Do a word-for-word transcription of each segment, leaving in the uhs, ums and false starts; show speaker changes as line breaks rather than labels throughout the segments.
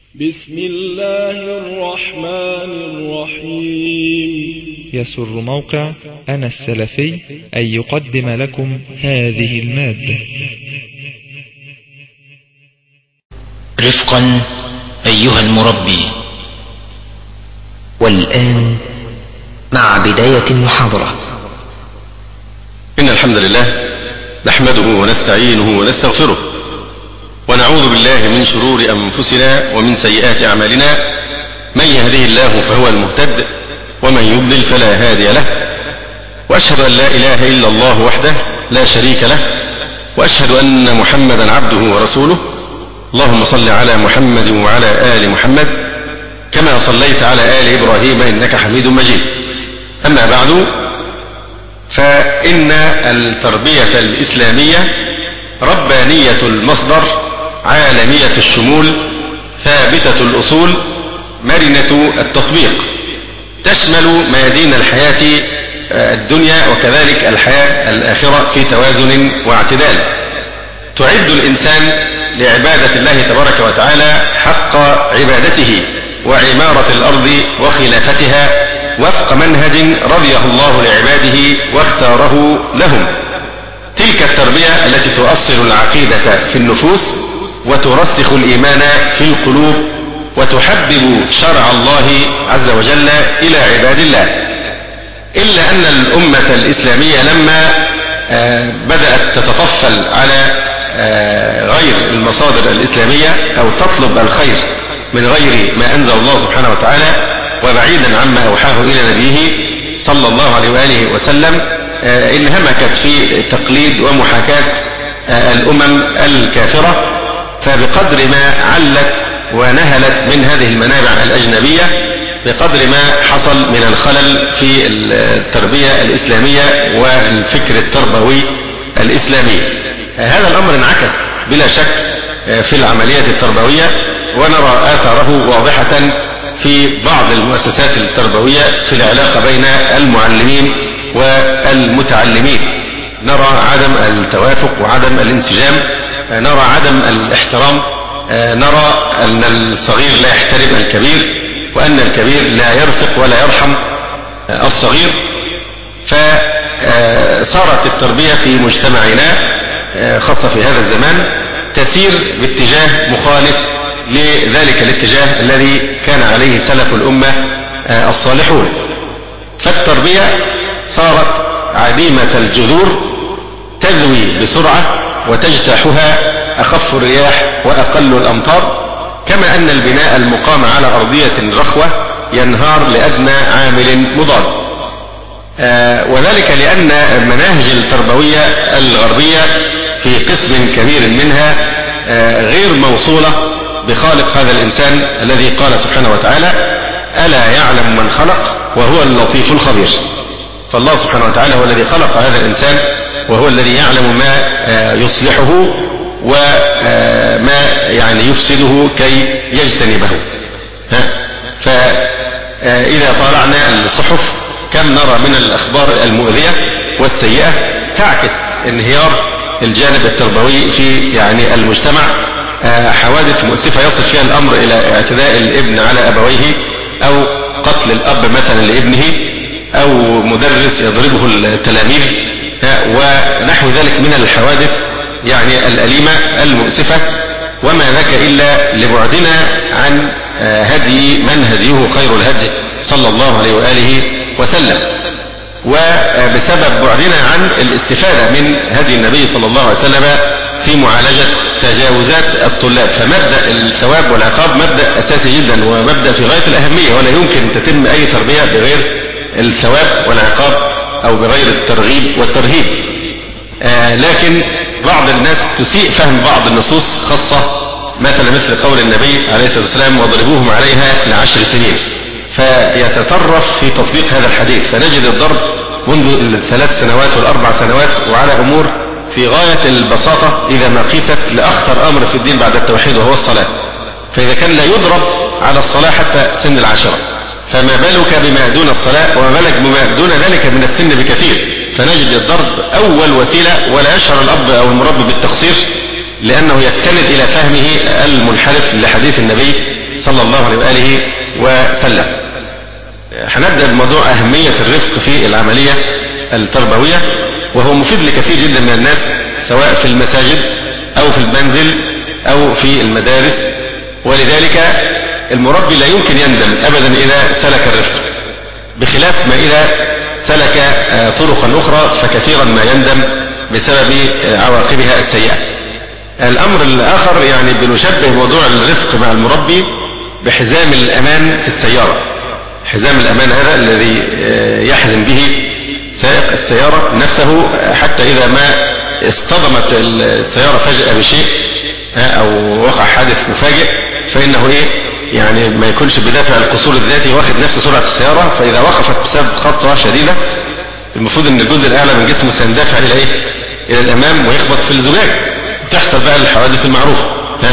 بسم الله الرحمن الرحيم.
يسر موقع أنا السلفي أن يقدم لكم هذه المادة.
رفقا أيها المربي. والآن مع بداية المحاضرة.
إن الحمد لله نحمده ونستعينه ونستغفره، ونعوذ بالله من شرور أنفسنا ومن سيئات أعمالنا. من يهده الله فهو المهتد، ومن يضلل فلا هادي له. وأشهد أن لا إله إلا الله وحده لا شريك له، وأشهد أن محمدا عبده ورسوله. اللهم صل على محمد وعلى آل محمد كما صليت على آل إبراهيم إنك حميد مجيد. أما بعد، فإن التربية الإسلامية ربانية المصدر، عالمية الشمول، ثابتة الأصول، مرنة التطبيق، تشمل ميادين الحياة الدنيا وكذلك الحياة الآخرة في توازن واعتدال. تعد الإنسان لعبادة الله تبارك وتعالى حق عبادته وعمارة الأرض وخلافتها وفق منهج رضيه الله لعباده واختاره لهم. تلك التربية التي تؤصل العقيدة في النفوس وترسخ الإيمان في القلوب وتحبب شرع الله عز وجل إلى عباد الله. إلا أن الأمة الإسلامية لما بدأت تتطفل على غير المصادر الإسلامية أو تطلب الخير من غير ما أنزل الله سبحانه وتعالى وبعيدا عما أوحاه إلى نبيه صلى الله عليه وآله وسلم، انهمكت في تقليد ومحاكاة الأمم الكافرة. فبقدر ما علت ونهلت من هذه المنابع الأجنبية، بقدر ما حصل من الخلل في التربية الإسلامية والفكر التربوي الإسلامي. هذا الأمر انعكس بلا شك في العملية التربوية، ونرى آثاره واضحة في بعض المؤسسات التربوية في العلاقة بين المعلمين والمتعلمين. نرى عدم التوافق وعدم الانسجام، نرى عدم الاحترام، نرى أن الصغير لا يحترم الكبير، وأن الكبير لا يرفق ولا يرحم الصغير. فصارت التربية في مجتمعنا خاصة في هذا الزمان تسير باتجاه مخالف لذلك الاتجاه الذي كان عليه سلف الأمة الصالحون. فالتربية صارت عديمة الجذور، تذوي بسرعة وتجتاحها أخف الرياح وأقل الأمطار، كما أن البناء المقام على أرضية رخوة ينهار لأدنى عامل مضاد. آه وذلك لأن المناهج التربوية الغربية في قسم كبير منها آه غير موصولة بخالق هذا الإنسان الذي قال سبحانه وتعالى: ألا يعلم من خلق وهو اللطيف الخبير. فالله سبحانه وتعالى هو الذي خلق هذا الإنسان، وهو الذي يعلم ما يصلحه وما يعني يفسده كي يجتنبه. فإذا طالعنا الصحف كم نرى من الأخبار المؤذية والسيئة تعكس انهيار الجانب التربوي في يعني المجتمع. حوادث مؤسفة يصل فيها الأمر إلى اعتداء الابن على أبويه، أو قتل الأب مثلا لابنه، أو مدرس يضربه التلاميذ، ونحو ذلك من الحوادث يعني الأليمة المؤسفة. وما ذاك إلا لبعدنا عن هدي من هديه خير الهدي صلى الله عليه وآله وسلم، وبسبب بعدنا عن الاستفادة من هدي النبي صلى الله عليه وسلم في معالجة تجاوزات الطلاب. فمبدأ الثواب والعقاب مبدأ أساسي جدا ومبدأ في غاية الأهمية، ولا يمكن تتم أي تربية بغير الثواب والعقاب أو بغير الترغيب والترهيب. آه لكن بعض الناس تسيء فهم بعض النصوص، خاصة مثلا مثل قول النبي عليه الصلاة والسلام: واضربوهم عليها لعشر سنين، فيتطرف في تطبيق هذا الحديث، فنجد الضرب منذ الثلاث سنوات والأربع سنوات وعلى أمور في غاية البساطة إذا ما قيست لأخطر أمر في الدين بعد التوحيد وهو الصلاة. فإذا كان لا يضرب على الصلاة حتى سن العشرة، فما بالك بما دون الصلاة، وما بالك بما دون ذلك من السن بكثير. فنجد الضرب أول وسيلة، ولا يشعر الأب أو المربي بالتقصير، لأنه يستند إلى فهمه المنحرف لحديث النبي صلى الله عليه وآله وسلم. هنبدأ بموضوع أهمية الرفق في العملية التربوية، وهو مفيد لكثير جدا من الناس سواء في المساجد أو في المنزل أو في المدارس. ولذلك المربي لا يمكن يندم أبدا إذا سلك الرفق، بخلاف ما إذا سلك طرقا أخرى فكثيرا ما يندم بسبب عواقبها السيئة. الأمر الآخر يعني بنشبه موضوع الرفق مع المربي بحزام الأمان في السيارة. حزام الأمان هذا الذي يحزم به سائق السيارة نفسه حتى إذا ما اصطدمت السيارة فجأة بشيء أو وقع حادث مفاجئ فإنه إيه يعني ما يكونش بدافع القصور الذاتي واخد نفس سرعة السيارة، فإذا وقفت بسبب خبطة شديدة المفروض أن الجزء الأعلى من جسمه سيندفع إلى إيه؟ إلى الأمام ويخبط في الزجاج، تحصل بقى الحوادث المعروفة.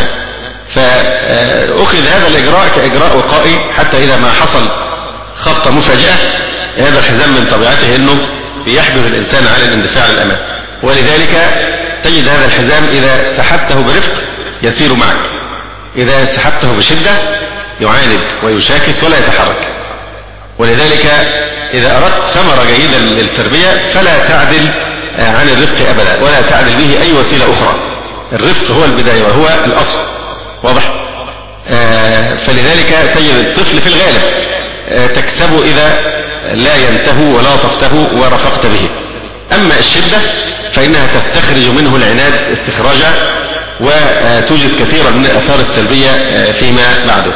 فأخذ هذا الإجراء كإجراء وقائي حتى إذا ما حصل خبطة مفاجئة هذا الحزام من طبيعته أنه بيحجز الإنسان على الاندفاع للأمام، ولذلك تجد هذا الحزام إذا سحبته برفق يسير معك، إذا سحبته بشدة يعاند ويشاكس ولا يتحرك. ولذلك إذا أردت ثمرة جيدة للتربية فلا تعدل عن الرفق أبدا ولا تعدل به أي وسيلة أخرى. الرفق هو البداية وهو الأصل، واضح؟ آه فلذلك تجد الطفل في الغالب آه تكسبه إذا لا ينتهو ولا تفته ورفقت به. أما الشدة فإنها تستخرج منه العناد استخراجا وتوجد كثيرا من الآثار السلبية فيما بعده.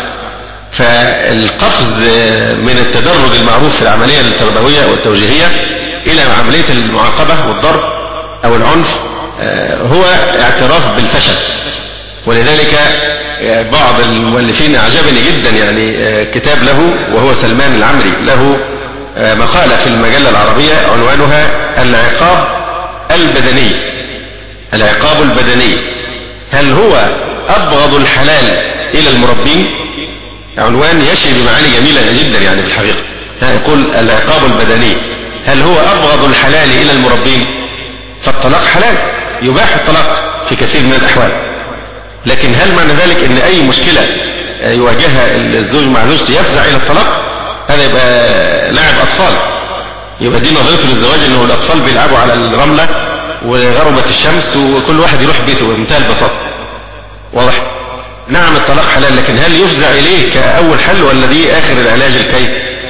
فالقفز من التدرج المعروف في العملية التربوية والتوجيهية إلى عملية المعاقبة والضرب أو العنف هو اعتراف بالفشل. ولذلك بعض المؤلفين أعجبني جدا يعني كتاب له وهو سلمان العمري له مقالة في المجلة العربية عنوانها العقاب البدني. العقاب البدني هل هو أبغض الحلال إلى المربين؟ عنوان يشري بمعاني جميلة جدا يعني في الحقيقة. يقول العقاب البدني هل هو أبغض الحلال إلى المربين؟ فالطلاق حلال، يباح الطلاق في كثير من الأحوال، لكن هل معنى ذلك أن أي مشكلة يواجهها الزوج مع زوجته يفزع إلى الطلاق؟ هذا يبقى لعب أطفال، يبقى دي نظرته للزواج أنه الأطفال بيلعبوا على الرملة وغربت الشمس وكل واحد يروح بيته بمنتهى البساطة، واضح؟ نعم الطلاق حلال، لكن هل يفزع إليه كأول حل ولا دي آخر العلاج الكي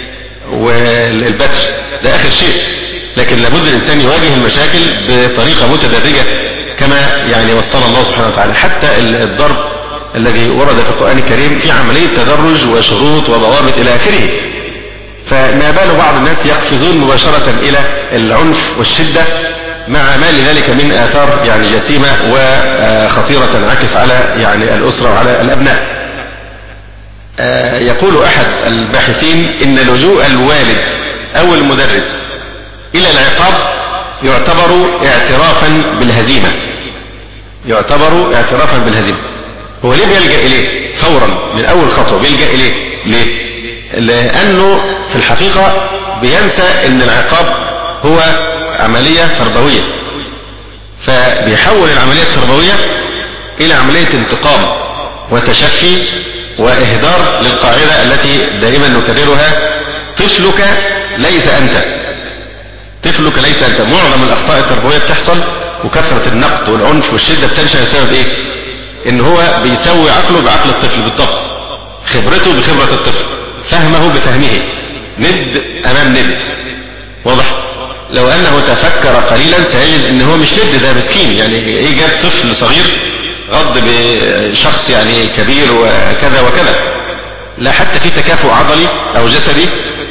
والبتر؟ ده آخر شيء. لكن لابد الإنسان يواجه المشاكل بطريقة متدرجة كما يعني وصل الله سبحانه وتعالى. حتى الضرب الذي ورد في القرآن الكريم في عملية تدرج وشروط وضوابط إلى آخره. فما بال بعض الناس يقفزون مباشرة إلى العنف والشدة مع ما لذلك من آثار يعني جسيمة وخطيرة تنعكس على يعني الأسرة وعلى الأبناء. يقول أحد الباحثين إن لجوء الوالد أو المدرس إلى العقاب يعتبر اعترافا بالهزيمة. يعتبر اعترافا بالهزيمة. هو ليه بيلجأ إليه فورا من أول خطوة؟ بيلجأ إليه ليه؟ لأنه في الحقيقة بينسى أن العقاب هو عملية تربوية، فبيحول العملية التربوية إلى عملية انتقام وتشفي وإهدار للقاعدة التي دائما نكررها: طفلك ليس أنت. طفلك ليس أنت. معظم الأخطاء التربوية بتحصل وكثرة النقد والعنف والشدة بتنشأ بسبب إيه؟ إن هو بيسوي عقله بعقل الطفل بالضبط، خبرته بخبرة الطفل، فهمه بفهمه، ند أمام ند، واضح؟ لو أنه تفكر قليلا سيجد أنه هو مش ند، ده مسكين يعني. إيه جاب طفل صغير غض بشخص يعني كبير وكذا وكذا، لا حتى في تكافؤ عضلي أو جسدي.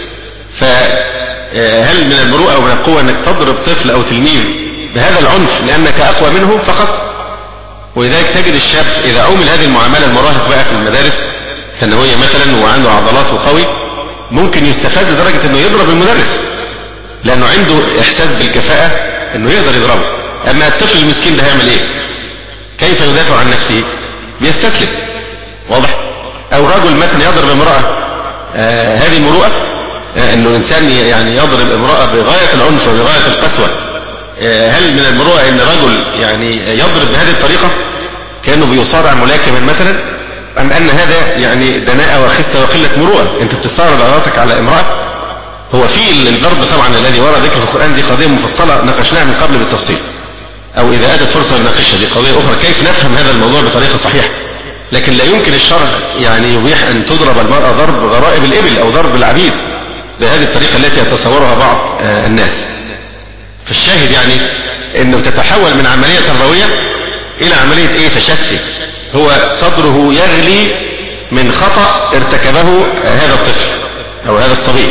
فهل من المروءة أو من القوة أنك تضرب طفل أو تلميذ بهذا العنف لأنك أقوى منه فقط؟ ولذلك تجد الشاب إذا عمل هذه المعاملة، المراهق بقى في المدارس ثانوية مثلا وعنده عضلات وقوي، ممكن يستفز لدرجة أنه يضرب المدرس لأنه عنده إحساس بالكفاءة أنه يقدر يضربه. أما الطفل المسكين ده هيعمل إيه؟ كيف يدافع عن نفسه؟ بيستسلم، واضح؟ أو رجل مثلا يضرب امرأة، آه هذه مروءة؟ آه أنه إنسان يعني يضرب امرأة بغاية العنف وبغاية القسوة. آه هل من المروءة أن رجل يعني يضرب بهذه الطريقة كأنه بيصارع ملاكما مثلا؟ أم أن هذا يعني دناءة وخسة وقلة مروءة؟ أنت بتستعرض عوراتك على امرأة؟ هو في الضرب طبعا الذي ورد ذكر في القرآن دي قضية مفصلة ناقشناها من قبل بالتفصيل، أو إذا أتت فرصة لناقشها دي قضية أخرى، كيف نفهم هذا الموضوع بطريقة صحيحة. لكن لا يمكن الشرع يعني يبيح أن تضرب المرأة ضرب غرائب الإبل أو ضرب العبيد بهذه الطريقة التي يتصورها بعض الناس. فالشاهد يعني أنه تتحول من عملية تربوية إلى عملية إيه؟ تشفي. هو صدره يغلي من خطأ ارتكبه هذا الطفل أو هذا الصبي،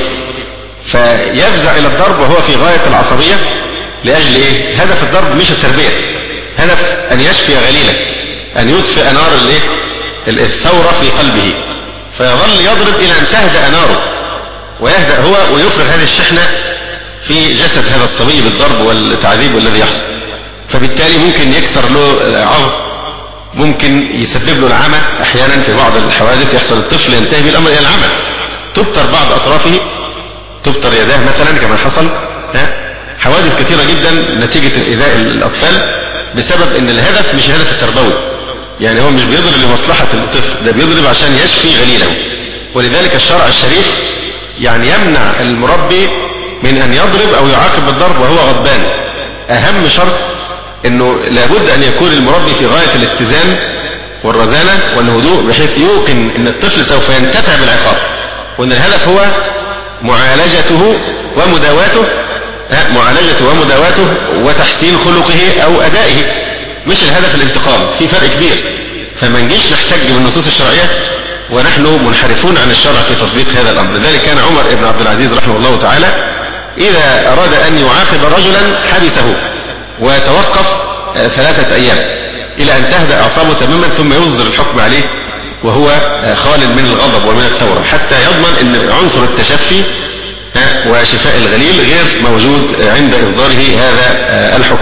فيفزع إلى الضرب وهو في غاية العصبية. لأجل إيه؟ هدف الضرب مش التربية، هدف أن يشفي غليله، أن يطفئ نار الإيه؟ الثورة في قلبه، فيظل يضرب إلى أن تهدأ ناره ويهدأ هو ويفرغ هذه الشحنة في جسد هذا الصبي بالضرب والتعذيب الذي يحصل. فبالتالي ممكن يكسر له عظم، ممكن يسبب له العمى. أحيانا في بعض الحوادث يحصل الطفل ينتهي بالأمر إلى العمى، تبتر بعض أطرافه، تبتر يداه مثلا كما حصل. ها؟ حوادث كثيرة جدا نتيجة إيذاء الأطفال بسبب أن الهدف مش الهدف التربوي، يعني هو مش بيضرب لمصلحة الطفل، ده بيضرب عشان يشفي غليله. ولذلك الشرع الشريف يعني يمنع المربي من أن يضرب أو يعاقب بالضرب وهو غضبان. أهم شرط أنه لابد أن يكون المربي في غاية الاتزان والرزانة والهدوء، بحيث يوقن أن الطفل سوف ينتفع بالعقاب، وأن الهدف هو معالجته ومداواته معالجته ومداواته وتحسين خلقه أو أدائه، مش الهدف الانتقام. في فرق كبير. فما نجيش نحتج بالنصوص الشرعية ونحن منحرفون عن الشرع في تطبيق هذا الأمر. لذلك كان عمر بن عبد العزيز رحمه الله تعالى إذا أراد أن يعاقب رجلا حبسه وتوقف ثلاثة أيام إلى أن تهدأ أعصابه تماما، ثم يصدر الحكم عليه وهو خال من الغضب ومن الثورة، حتى يضمن أن عنصر التشفي وشفاء الغليل غير موجود عند إصداره هذا الحكم.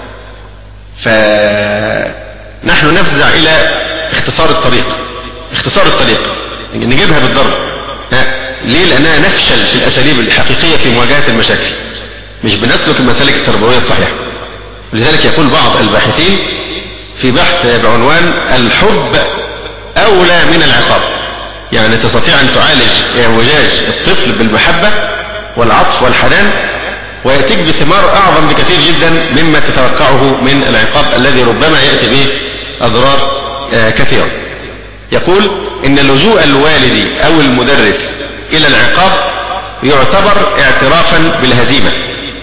فنحن نفزع إلى اختصار الطريق. اختصار الطريق نجيبها بالضرب. ليه؟ لأنها نفشل في الأساليب الحقيقية في مواجهة المشاكل، مش بنسلك المسالك التربوية الصحيحة. ولذلك يقول بعض الباحثين في بحث بعنوان الحب أولى من العقاب، يعني تستطيع أن تعالج اعوجاج الطفل بالمحبة والعطف والحنان ويأتيك بثمار أعظم بكثير جدا مما تتوقعه من العقاب الذي ربما يأتي به أضرار كثيرة. يقول إن لجوء الوالد أو المدرس إلى العقاب يعتبر اعترافا بالهزيمة،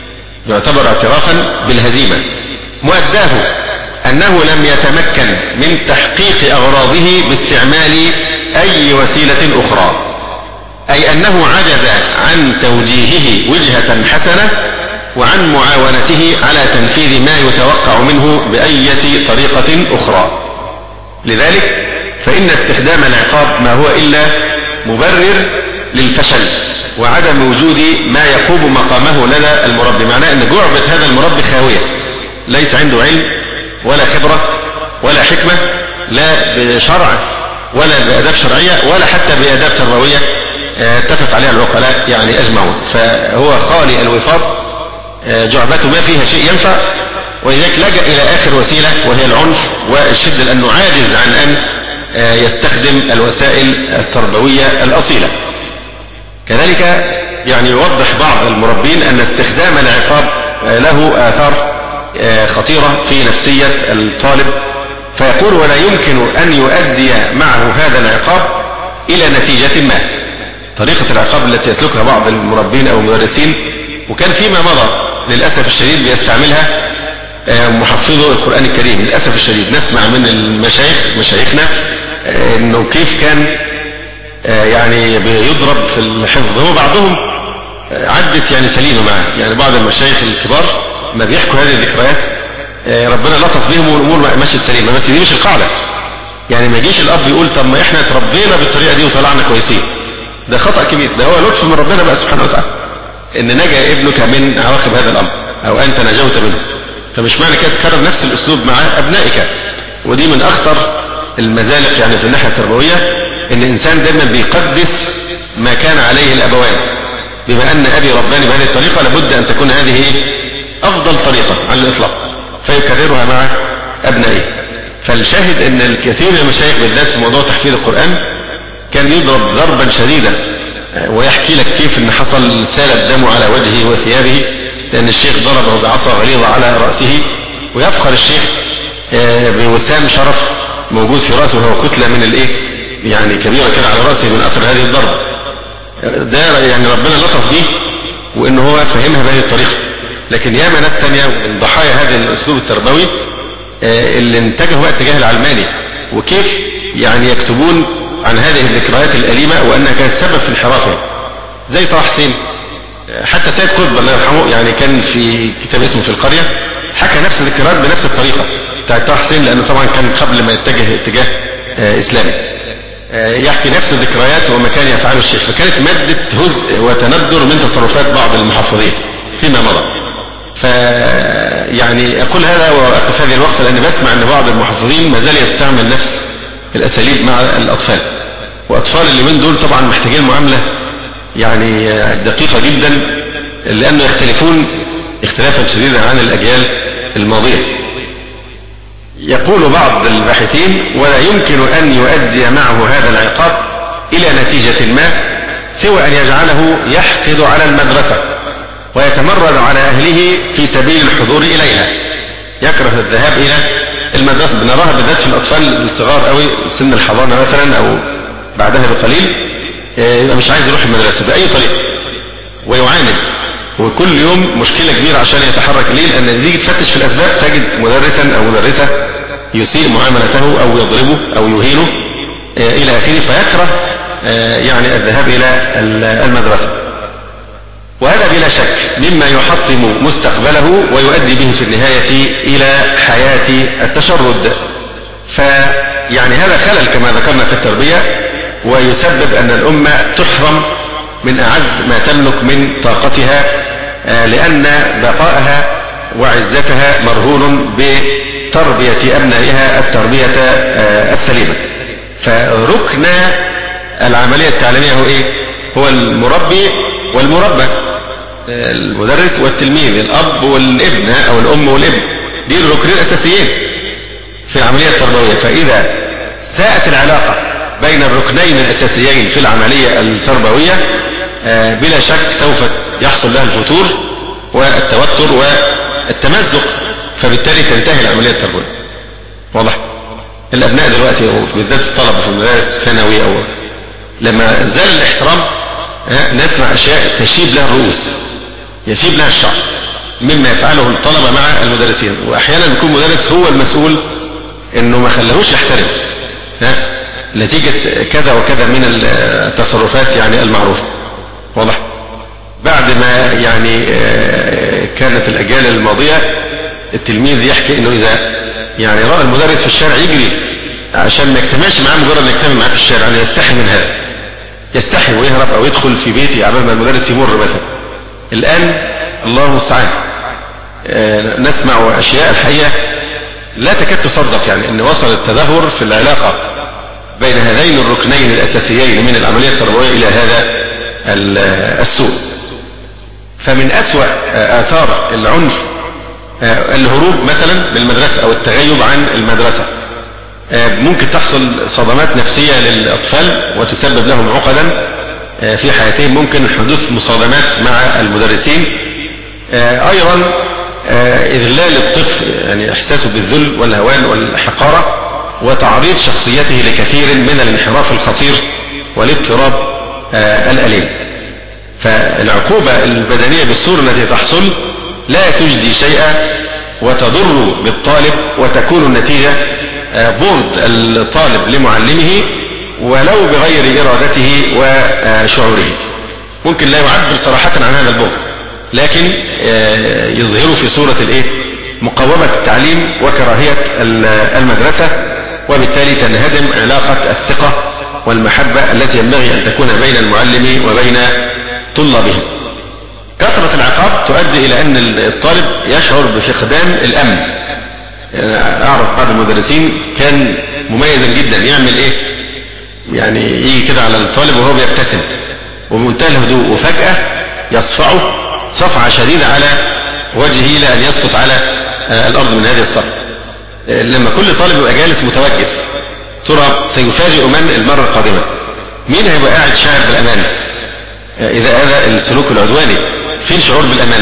يعتبر اعترافا بالهزيمة مؤداه أنه لم يتمكن من تحقيق أغراضه باستعمال أي وسيلة أخرى، أي أنه عجز عن توجيهه وجهة حسنة وعن معاونته على تنفيذ ما يتوقع منه بأي طريقة أخرى. لذلك فإن استخدام العقاب ما هو إلا مبرر للفشل وعدم وجود ما يقوم مقامه لدى المربي. معناه أن جعبة هذا المربي خاوية، ليس عنده علم ولا خبرة ولا حكمة، لا بشرع ولا بأداب شرعية ولا حتى بأداب تربوية اتفق عليها العقلاء يعني أجمعون. فهو خالي الوفاض، جعبته ما فيها شيء ينفع، ولذلك لجأ إلى آخر وسيلة وهي العنف والشدة، لأنه عاجز عن أن يستخدم الوسائل التربوية الأصيلة. كذلك يعني يوضح بعض المربين أن استخدام العقاب له آثار خطيرة في نفسية الطالب، فيقول ولا يمكن أن يؤدي معه هذا العقاب إلى نتيجة ما. طريقة العقاب التي يسلكها بعض المربين أو المدرسين، وكان فيما مضى للأسف الشديد بيستعملها محفظو القرآن الكريم. للأسف الشديد نسمع من المشايخ مشايخنا أنه كيف كان يعني بيضرب في الحفظ. هو بعضهم عدت يعني سليمة معه، يعني بعض المشايخ الكبار ما بيحكوا هذه الذكريات ربنا لطف بهم والأمور مشت سليمة، بس دي مش القاعدة. يعني ما يجيش الأب يقول طب ما إحنا تربينا بالطريقة دي وطلعنا كويسين، ده خطأ كبير. ده هو لطف من ربنا بقى سبحانه وتعالى إن نجا ابنك من عواقب هذا الأمر أو أنت نجوت منه. فمش معنى كده تكرر نفس الأسلوب مع أبنائك. ودي من أخطر المزالق يعني في الناحية التربوية، إن الإنسان دايما بيقدس ما كان عليه الأبوان. بما أن أبي رباني بهذه الطريقة لابد أن تكون هذه أفضل طريقة على الإطلاق، فيكررها مع أبنائه. فالشاهد ان الكثير من المشايخ بالذات في موضوع تحفيظ القرآن كان يضرب ضربا شديدا، ويحكي لك كيف ان حصل سال الدم على وجهه وثيابه لان الشيخ ضربه بعصا غليظة على رأسه، ويفخر الشيخ بوسام شرف موجود في رأسه وهو كتلة من الايه يعني كبيرة كده على رأسه من اثر هذه الضربة. ده يعني ربنا لطف به وانه هو فهمها بهذه الطريقة. لكن ياما ناس تانية من ضحايا هذا الاسلوب التربوي اللي اتجهوا بقى الاتجاه العلماني، وكيف يعني يكتبون عن هذه الذكريات الأليمة وأنها كانت سبب في انحرافها، زي طه حسين. حتى سيد قطب الله يرحمه يعني كان في كتاب اسمه في القرية حكى نفس الذكريات بنفس الطريقة بتاعت طه حسين، لأنه طبعا كان قبل ما يتجه اتجاه إسلامي يحكي نفس الذكريات وما كان يفعله الشيخ. فكانت مادة هزء وتندر من تصرفات بعض المحفظين فيما مضى. فيعني أقول هذا وأقف هذه الوقت لأني بسمع أن بعض المحفظين ما زال يستعمل نفس الأساليب مع الأطفال، وأطفال اللي من دول طبعا محتاجين معاملة يعني دقيقة جدا، لأنه يختلفون اختلافا شديدا عن الأجيال الماضية. يقول بعض الباحثين: ولا يمكن أن يؤدي معه هذا العقاب إلى نتيجة ما سوى أن يجعله يحقد على المدرسة ويتمرد على أهله في سبيل الحضور إليها، يكره الذهاب إلى المدرسة. بنراها بالذات في الأطفال الصغار قوي سن الحضانة مثلا أو بعدها بقليل، يبقى مش عايز يروح المدرسة بأي طريقة ويعاند، وكل يوم مشكلة كبيرة عشان يتحرك. ليه؟ لأن تيجي تفتش في الأسباب تجد مدرسا أو مدرسة يسيء معاملته أو يضربه أو يهينه إلى آخره، فيكره يعني الذهاب إلى المدرسة. وهذا بلا شك مما يحطم مستقبله ويؤدي به في النهاية إلى حياة التشرد. فيعني هذا خلل كما ذكرنا في التربية، ويسبب أن الأمة تحرم من أعز ما تملك من طاقتها، لأن بقائها وعزتها مرهون بتربية أبنائها التربية السليمة. فركن العملية التعليمية هو إيه؟ هو المربي والمربى، المدرس والتلميذ، الأب والابن أو الأم والابن، دي الركنين الأساسيين في العملية التربوية. فإذا ساءت العلاقة بين الركنين الأساسيين في العملية التربوية بلا شك سوف يحصل لها الفتور والتوتر والتمزق، فبالتالي تنتهي العملية التربوية. واضح؟ الأبناء دلوقتي بالذات الطلبة في المدارس الثانوية أو لما زال الاحترام نسمع أشياء تشيب لها الرؤوس، يشيب لها الشعر مما يفعله الطلبة مع المدرسين، وأحيانا يكون مدرس هو المسؤول إنه ما خلهوش يحترم نتيجة كذا وكذا من التصرفات يعني المعروفة. واضح؟ بعد ما يعني كانت الأجيال الماضية التلميذ يحكي إنه إذا يعني رأى المدرس في الشارع يجري عشان ما يجتمعش معاه، مجرد ما يجتمع معاه في الشارع يعني يستحي من هذا، يستحي ويهرب أو يدخل في بيتي قبل ما المدرس يمر مثلا. الآن الله المستعان نسمع أشياء الحقيقة لا تكاد تصدق، يعني أن وصل التدهور في العلاقة بين هذين الركنين الأساسيين من العملية التربوية إلى هذا السوء. فمن أسوأ آثار العنف الهروب مثلا من المدرسة أو التغيب عن المدرسة. ممكن تحصل صدمات نفسية للأطفال وتسبب لهم عقدا في حياتهم، ممكن حدوث مصادمات مع المدرسين، أيضا إذلال الطفل يعني إحساسه بالذل والهوان والحقارة، وتعريض شخصيته لكثير من الانحراف الخطير والاضطراب الأليم. فالعقوبة البدنية بالصورة التي تحصل لا تجدي شيئا وتضر بالطالب، وتكون النتيجة بغض الطالب لمعلمه ولو بغير إرادته وشعوره. ممكن لا يعبر صراحة عن هذا البغض، لكن يظهر في صورة الايه؟ مقاومة التعليم وكراهية المدرسة، وبالتالي تنهدم علاقة الثقة والمحبة التي ينبغي أن تكون بين المعلم وبين طلابه. كثرة العقاب تؤدي إلى أن الطالب يشعر بفقدان الأمن. أعرف بعض المدرسين كان مميزا جدا، يعمل إيه؟ يعني يجي كده على الطالب وهو بيبتسم وبمنتهى الهدوء، وفجأة يصفعه صفعة شديدة على وجهه إلى أن يسقط على الأرض من هذه الصفعة. لما كل طالب يبقى جالس متوجس، ترى سيفاجئ من المرة القادمة؟ مين هيبقى قاعد شاعر بالأمان؟ إذا هذا السلوك العدواني فين شعور بالأمان؟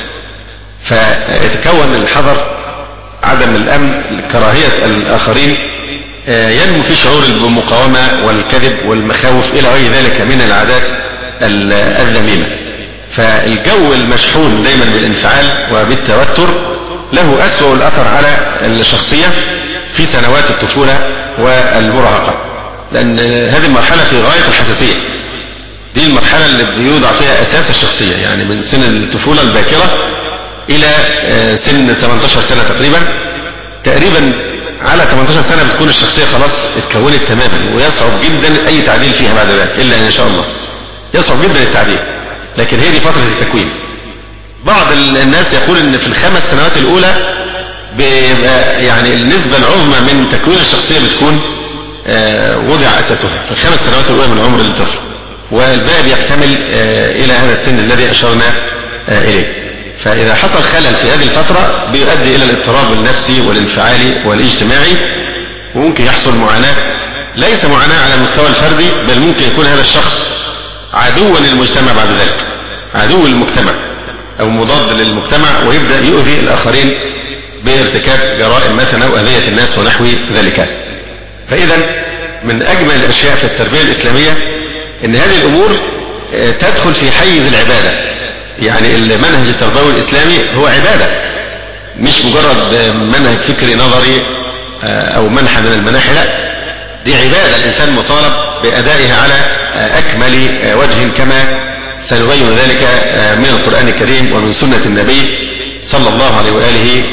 فيتكون الحذر، عدم الأمن، كراهية الآخرين، ينمو في شعور بالمقاومة والكذب والمخاوف إلى غير ذلك من العادات الذميمة. فالجو المشحون دايما بالانفعال وبالتوتر له أسوأ الأثر على الشخصية في سنوات الطفولة والمراهقة، لأن هذه المرحلة في غاية الحساسية. دي المرحلة اللي بيوضع فيها أساس الشخصية، يعني من سن الطفولة الباكرة إلى سن ثمانية عشر سنة تقريبا. تقريبا على ثمانية عشر سنة بتكون الشخصية خلاص اتكونت تماما، ويصعب جدا أي تعديل فيها بعد ذلك إلا إن شاء الله. يصعب جدا التعديل، لكن هي دي فترة التكوين. بعض الناس يقول إن في الخمس سنوات الأولى بيبقى يعني النسبة العظمى من تكوين الشخصية بتكون وضع أساسها في الخمس سنوات الأولى من عمر الطفل، والباقي بيكتمل إلى هذا السن الذي أشرنا إليه. فإذا حصل خلل في هذه الفترة بيؤدي إلى الاضطراب النفسي والانفعالي والاجتماعي، وممكن يحصل معاناة، ليس معاناة على المستوى الفردي، بل ممكن يكون هذا الشخص عدوا للمجتمع بعد ذلك، عدو للمجتمع أو مضاد للمجتمع، ويبدأ يؤذي الآخرين بارتكاب جرائم مثلا أو أذية الناس ونحو ذلك. فإذا من أجمل الأشياء في التربية الإسلامية أن هذه الأمور تدخل في حيز العبادة. يعني المنهج التربوي الإسلامي هو عبادة، مش مجرد منهج فكري نظري أو منحى من المناحي، لا، دي عبادة الإنسان مطالب بأدائها على أكمل وجه، كما سنبين ذلك من القرآن الكريم ومن سنة النبي صلى الله عليه وآله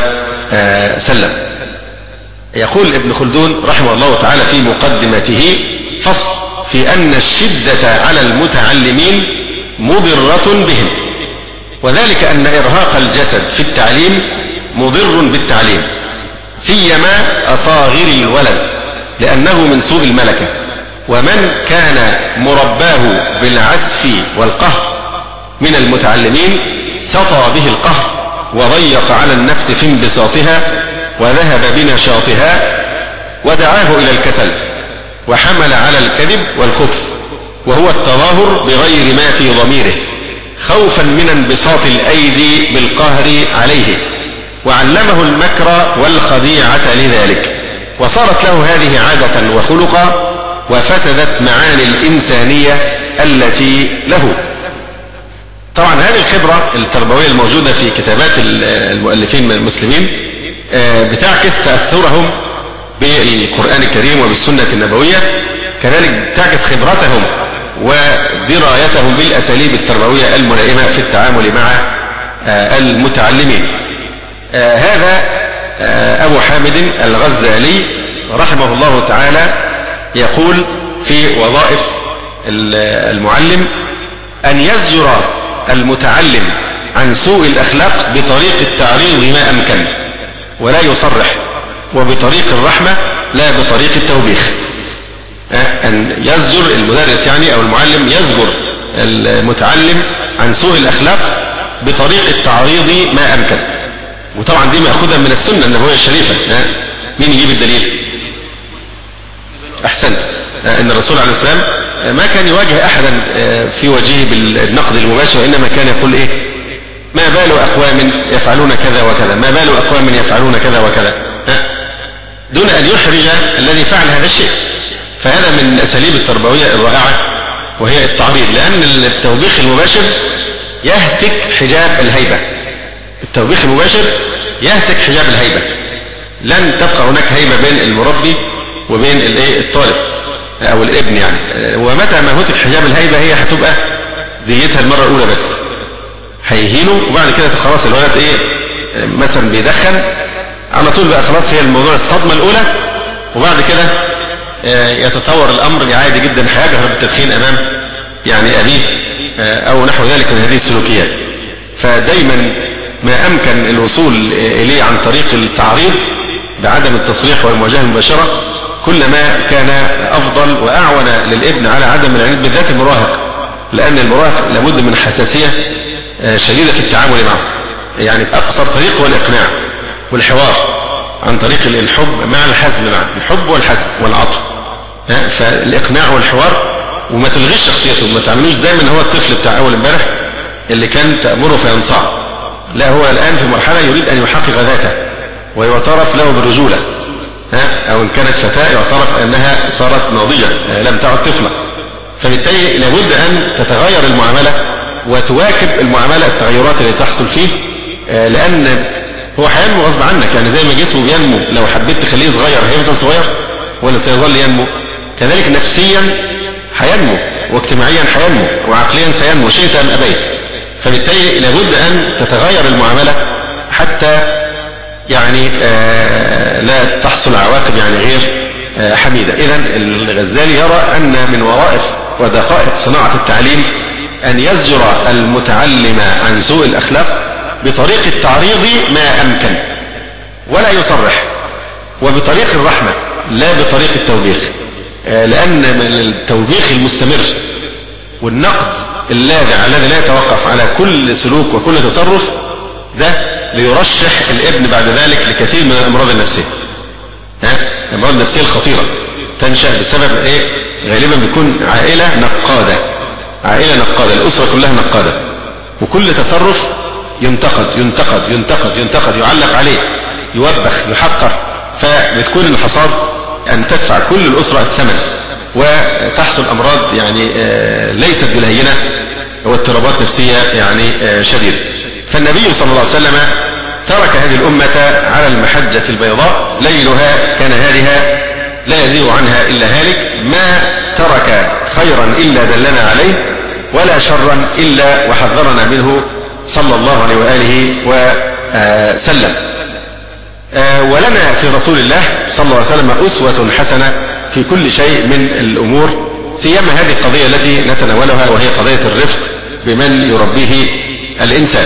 وسلم. يقول ابن خلدون رحمه الله تعالى في مقدمته: فصل في أن الشدة على المتعلمين مضرة بهم، وذلك أن إرهاق الجسد في التعليم مضر بالتعليم، سيما أصاغر الولد، لأنه من سوء الملكة. ومن كان مرباه بالعسف والقهر من المتعلمين سطى به القهر، وضيق على النفس في انبساطها، وذهب بنشاطها، ودعاه إلى الكسل، وحمل على الكذب والخبث، وهو التظاهر بغير ما في ضميره، خوفا من انبساط الأيدي بالقهر عليه، وعلمه المكر والخديعة لذلك، وصارت له هذه عادة وخلقا، وفسدت معاني الإنسانية التي له. طبعا هذه الخبرة التربوية الموجودة في كتابات المؤلفين من المسلمين بتعكس تأثرهم بالقرآن الكريم وبالسنة النبوية، كذلك تعكس خبرتهم ودرايتهم بالأساليب التربوية الملائمة في التعامل مع المتعلمين. هذا أبو حامد الغزالي رحمه الله تعالى يقول في وظائف المعلم أن يزجر المتعلم عن سوء الأخلاق بطريق التعريض ما أمكن، ولا يصرح، وبطريق الرحمة لا بطريق التوبيخ. أن يزجر المدرس يعني أو المعلم يزجر المتعلم عن سوء الأخلاق بطريق التعريض ما أمكن. وطبعا دي مأخوذة من السنة النبوية الشريفة. مين يجيب الدليل؟ أحسنت. أن الرسول عليه السلام ما كان يواجه أحدا في وجهه بالنقد المباشر، وإنما كان يقول إيه؟ ما بال أقوام يفعلون كذا وكذا، ما بال أقوام يفعلون كذا وكذا، دون أن يحرج الذي فعل هذا الشيء. فهذا من الأساليب التربوية الرائعة، وهي التعريض، لأن التوبيخ المباشر يهتك حجاب الهيبة. التوبيخ المباشر يهتك حجاب الهيبة، لن تبقى هناك هيبة بين المربي وبين الطالب أو الابن يعني. ومتى ما هتك حجاب الهيبة هي هتبقى ديتها المرة الأولى بس، هيهينوا، وبعد كده خلاص الولد إيه مثلا بيدخن على طول بقى، خلاص هي الموضوع الصدمة الأولى، وبعد كده يتطور الأمر عادي جدا، هيجهر بالتدخين أمام يعني أبيه أو نحو ذلك من هذه السلوكيات. فدايما ما أمكن الوصول إليه عن طريق التعريض بعدم التصريح والمواجهة المباشرة كلما كان أفضل وأعون للابن على عدم العناد، بالذات المراهق، لأن المراهق لابد من حساسية شديدة في التعامل معه. يعني بأقصر طريق هو الإقناع والحوار، عن طريق الحب مع الحزم، مع الحب والحزم والعطف، فالإقناع والحوار، وما تلغيش شخصيته، ما تعملوش دايما هو الطفل بتاع أول امبارح اللي كان تأمره فينصاع. لا، هو الآن في مرحلة يريد أن يحقق ذاته ويعترف له بالرجولة، ها، أو إن كانت فتاة يعترف أنها صارت ناضجة لم تعد طفلة. فبالتالي لابد أن تتغير المعاملة وتواكب المعاملة التغيرات اللي تحصل فيه، لأن هو هينمو غصب عنك. يعني زي ما جسمه بينمو، لو حبيت تخليه صغير هيفضل صغير ولا سيظل ينمو؟ كذلك نفسيا هينمو، واجتماعيا هينمو، وعقليا سينمو شئت أم أبيت. فبالتالي لابد أن تتغير المعاملة حتى يعني آه لا تحصل عواقب يعني غير آه حميدة. إذن الغزالي يرى أن من وظائف ودقائق صناعة التعليم أن يزجر المتعلم عن سوء الأخلاق بطريق التعريض ما أمكن ولا يصرح، وبطريق الرحمة لا بطريق التوبيخ، آه لأن من التوبيخ المستمر والنقد اللاذع الذي لا يتوقف على كل سلوك وكل تصرف ده ليرشح الابن بعد ذلك لكثير من الأمراض النفسية. ها؟ الأمراض النفسية الخطيرة تنشأ بسبب إيه؟ غالبا بيكون عائلة نقادة، عائلة نقادة، الأسرة كلها نقادة، وكل تصرف ينتقد ينتقد ينتقد ينتقد يعلق عليه، يوبخ يحقر، فبتكون الحصاد أن تدفع كل الأسرة الثمن وتحصل أمراض يعني ليست بالهينة واضطرابات نفسية يعني شديدة. فالنبي صلى الله عليه وسلم ترك هذه الأمة على المحجة البيضاء ليلها كنهارها لا يزيغ عنها إلا هالك، ما ترك خيرا إلا دلنا عليه ولا شرا إلا وحذرنا منه صلى الله عليه وآله وسلم. ولنا في رسول الله صلى الله عليه وسلم أسوة حسنة في كل شيء من الأمور، سيما هذه القضية التي نتناولها وهي قضية الرفق بمن يربيه الإنسان.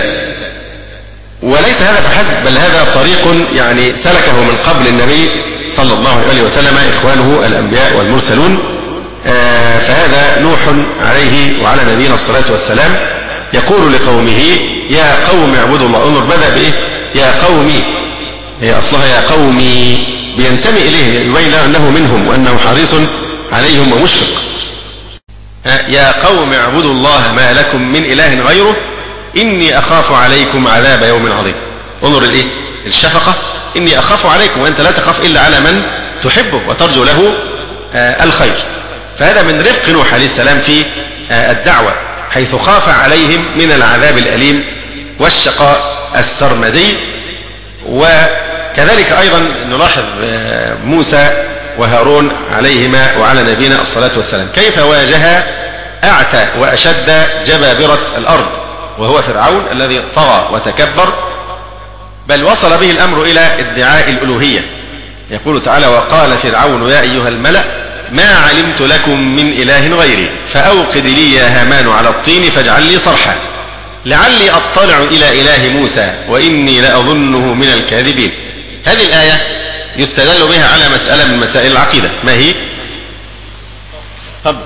وليس هذا فحسب، بل هذا طريق يعني سلكه من قبل النبي صلى الله عليه وسلم إخوانه الأنبياء والمرسلون. آه فهذا نوح عليه وعلى نبينا الصلاة والسلام يقول لقومه يا قوم اعبدوا الله. انظر بدأ بإيه؟ يا قومي، هي أصلها يا قومي، بينتمي إليه، يبين أنه منهم وأنه حريص عليهم ومشفق. آه يا قوم اعبدوا الله ما لكم من إله غيره إني أخاف عليكم عذاب يوم عظيم. انظر الإيه؟ الشفقة، إني أخاف عليكم، وأنت لا تخاف إلا على من تحبه وترجو له آه الخير. فهذا من رفق نوح عليه السلام في آه الدعوة، حيث خاف عليهم من العذاب الأليم والشقاء السرمدي. وكذلك أيضا نلاحظ آه موسى وهارون عليهما وعلى نبينا الصلاة والسلام كيف واجه أعتى وأشد جبابرة الأرض وهو فرعون الذي طغى وتكبر، بل وصل به الأمر إلى ادعاء الألوهية. يقول تعالى وقال فرعون يا أيها الملأ ما علمت لكم من إله غيري فأوقد لي يا هامان على الطين فاجعل لي صرحا لعلي أطلع إلى إله موسى وإني لأظنه من الكاذبين. هذه الآية يستدل بها على مسألة من مسائل العقيدة. ما هي؟ طب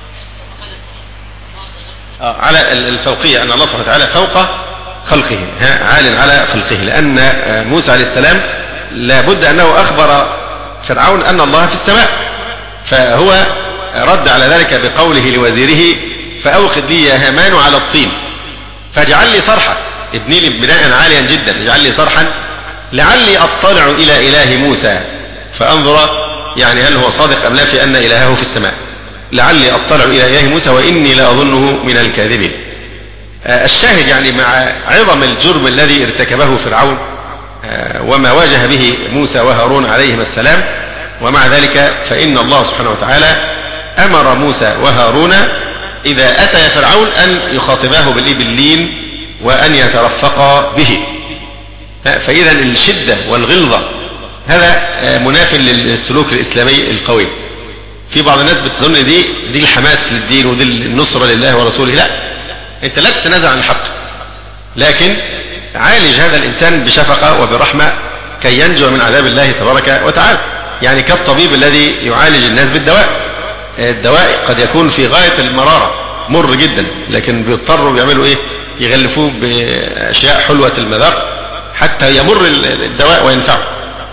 آه على الفوقية، أن الله سبحانه وتعالى فوق خلقه، عال على خلقه، لأن موسى عليه السلام لابد أنه أخبر فرعون أن الله في السماء، فهو رد على ذلك بقوله لوزيره فأوقد لي يا هامان على الطين فاجعل لي صرحا، ابني لي بناء عاليا جدا، اجعل لي صرحا لعلي أطلع إلى إله موسى فأنظر يعني هل هو صادق أم لا في أن إلهه في السماء، لعلي أطلع إلى إله موسى وإني لأظنه من الكاذبين. الشاهد يعني مع عظم الجرم الذي ارتكبه فرعون وما واجه به موسى وهارون عليهما السلام، ومع ذلك فإن الله سبحانه وتعالى أمر موسى وهارون إذا أتى فرعون أن يخاطباه بالإبلين وأن يترفقا به. فإذا الشدة والغلظة هذا مناف للسلوك الإسلامي القوي. في بعض الناس بتظن دي دي الحماس للدين ودي النصرة لله ورسوله. لا، أنت لا تتنازع عن الحق، لكن عالج هذا الإنسان بشفقة وبرحمة كي ينجو من عذاب الله تبارك وتعالى. يعني كالطبيب الذي يعالج الناس بالدواء، الدواء قد يكون في غاية المرارة مر جدا، لكن بيضطروا بيعملوا إيه؟ يغلفوه بأشياء حلوة المذاق حتى يمر الدواء وينفعه.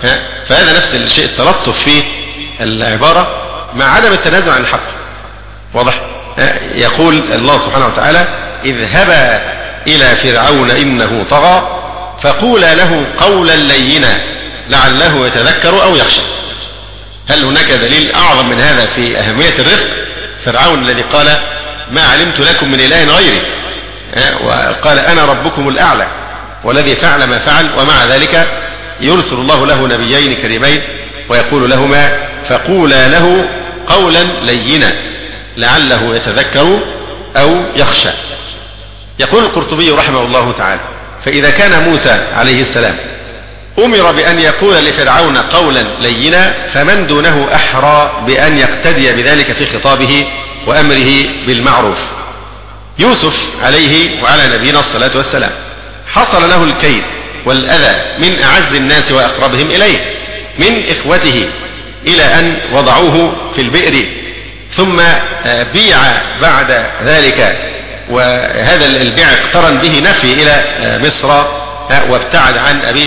فهذا نفس الشيء، التلطف في العبارة مع عدم التنازع عن الحق. واضح؟ يقول الله سبحانه وتعالى: اذهبا إلى فرعون إنه طغى فقولا له قولا لينا لعله يتذكر أو يخشى. هل هناك دليل أعظم من هذا في أهمية الرفق؟ فرعون الذي قال: ما علمت لكم من إله غيري، وقال: أنا ربكم الأعلى، والذي فعل ما فعل، ومع ذلك يرسل الله له نبيين كريمين ويقول لهما: فقولا له قولا لينا لعله يتذكر أو يخشى. يقول القرطبي رحمه الله تعالى: فإذا كان موسى عليه السلام أمر بأن يقول لفرعون قولا لينا، فمن دونه أحرى بأن يقتدي بذلك في خطابه وأمره بالمعروف. يوسف عليه وعلى نبينا الصلاة والسلام حصل له الكيد والأذى من أعز الناس وأقربهم إليه، من إخوته، إلى أن وضعوه في البئر، ثم بيع بعد ذلك، وهذا البيع اقترن به نفي إلى مصر وابتعد عن أبيه،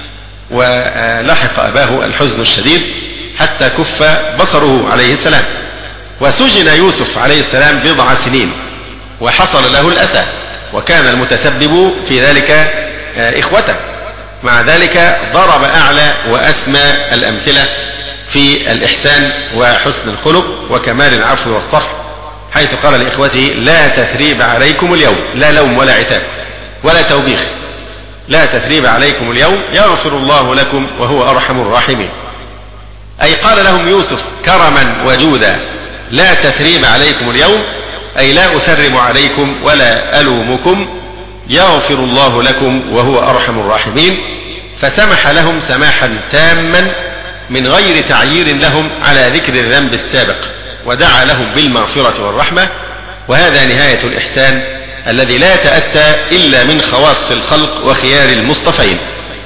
ولحق أباه الحزن الشديد حتى كف بصره عليه السلام. وسجن يوسف عليه السلام بضع سنين وحصل له الأسى، وكان المتسبب في ذلك إخوته. مع ذلك ضرب أعلى وأسمى الأمثلة في الإحسان وحسن الخلق وكمال العفو والصفح، حيث قال لإخوته: لا تثريب عليكم اليوم، لا لوم ولا عتاب ولا توبيخ، لا تثريب عليكم اليوم يغفر الله لكم وهو أرحم الراحمين. أي قال لهم يوسف كرما وجودا: لا تثريب عليكم اليوم، أي لا أثرب عليكم ولا ألومكم، يغفر الله لكم وهو أرحم الراحمين. فسمح لهم سماحا تاما من غير تعيير لهم على ذكر الذنب السابق، ودعا لهم بالمغفرة والرحمة. وهذا نهاية الإحسان الذي لا يتأتى إلا من خواص الخلق وخيار المصطفين.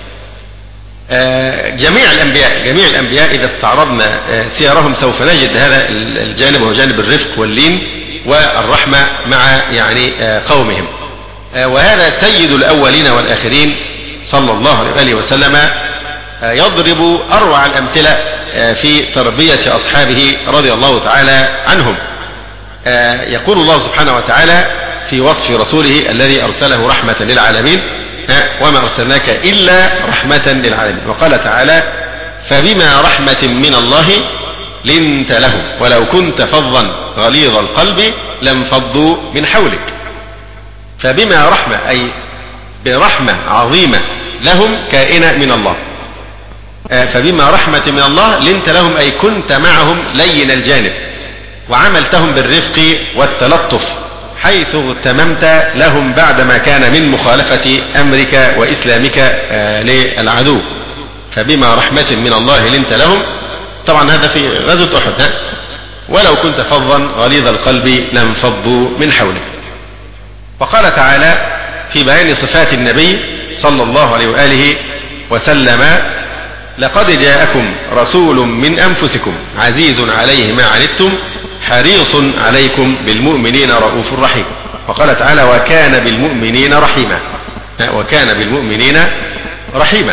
جميع الأنبياء جميع الأنبياء إذا استعرضنا سيرهم سوف نجد هذا الجانب، هو جانب الرفق واللين والرحمة مع يعني قومهم. وهذا سيد الأولين والآخرين صلى الله عليه وسلم يضرب أروع الأمثلة في تربية أصحابه رضي الله تعالى عنهم. يقول الله سبحانه وتعالى في وصف رسوله الذي أرسله رحمة للعالمين: وما أرسلناك إلا رحمة للعالمين. وقال تعالى: فبما رحمة من الله لنت لهم ولو كنت فظا غليظ القلب لانفضوا من حولك. فبما رحمة، أي برحمة عظيمة لهم كائنة من الله. فبما رحمة من الله لنت لهم، أي كنت معهم لين الجانب وعملتهم بالرفق والتلطف، حيث تممت لهم بعدما كان من مخالفة أمرك وإسلامك للعدو. فبما رحمة من الله لنت لهم، طبعا هذا في غزوة أحد: ولو كنت فظا غليظ القلب لانفضوا من حولك. وقال تعالى في بيان صفات النبي صلى الله عليه وآله وسلم: لقد جاءكم رسول من أنفسكم عزيز عليه ما عنتم حريص عليكم بالمؤمنين رؤوف رحيم. وقال تعالى: وكان بالمؤمنين رحيما، وكان بالمؤمنين رحيما.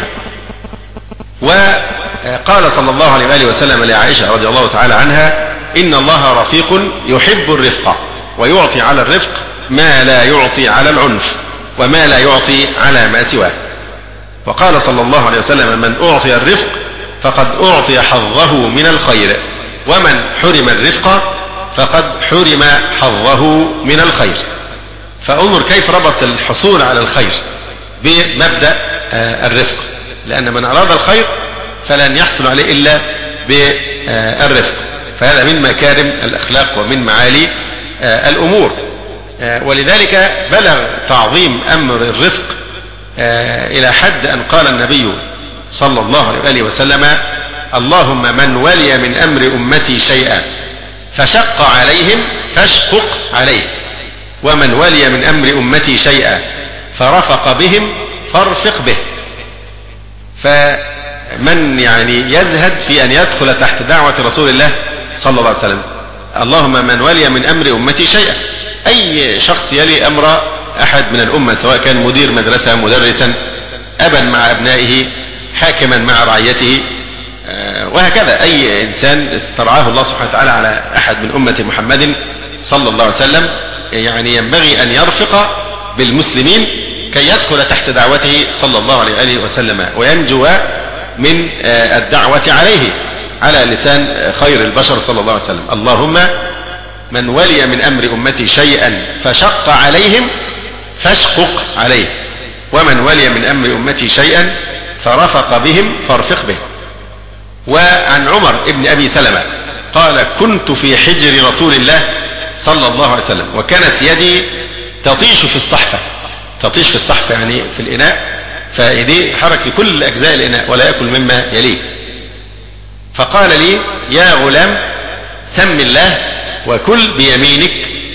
وقال صلى الله عليه وآله وسلم لعائشة رضي الله تعالى عنها: إن الله رفيق يحب الرفق، ويعطي على الرفق ما لا يعطي على العنف، وما لا يعطي على ما سواه. وقال صلى الله عليه وسلم: من أعطي الرفق فقد أعطي حظه من الخير، ومن حرم الرفق فقد حرم حظه من الخير. فانظر كيف ربط الحصول على الخير بمبدأ الرفق، لأن من أراد الخير فلن يحصل عليه إلا بالرفق، فهذا من مكارم الأخلاق ومن معالي الأمور. ولذلك بلغ تعظيم أمر الرفق إلى حد أن قال النبي صلى الله عليه وسلم: اللهم من ولي من أمر أمتي شيئا فشق عليهم فاشقق عليه، ومن ولي من أمر أمتي شيئا فرفق بهم فارفق به. فمن يعني يزهد في أن يدخل تحت دعوة رسول الله صلى الله عليه وسلم: اللهم من ولي من أمر أمتي شيئا، أي شخص يلي أمر أحد من الأمة، سواء كان مدير مدرسة، مدرسا، أبا مع أبنائه، حاكما مع رعيته، وهكذا أي إنسان استرعاه الله سبحانه وتعالى على أحد من أمة محمد صلى الله عليه وسلم يعني ينبغي أن يرفق بالمسلمين كي يدخل تحت دعوته صلى الله عليه وآله وسلم وينجو من الدعوة عليه على لسان خير البشر صلى الله عليه وسلم. اللهم من ولي من أمر أمتي شيئا فشق عليهم فاشقق عليه، ومن ولي من أمر أمتي شيئا فرفق بهم فارفق به. وعن عمر ابن أبي سلمة قال كنت في حجر رسول الله صلى الله عليه وسلم وكانت يدي تطيش في الصحفة، تطيش في الصحفة يعني في الإناء، فإيديه حرك في كل أجزاء الإناء ولا يأكل مما يليه، فقال لي يا غلام سم الله وكل بيمينك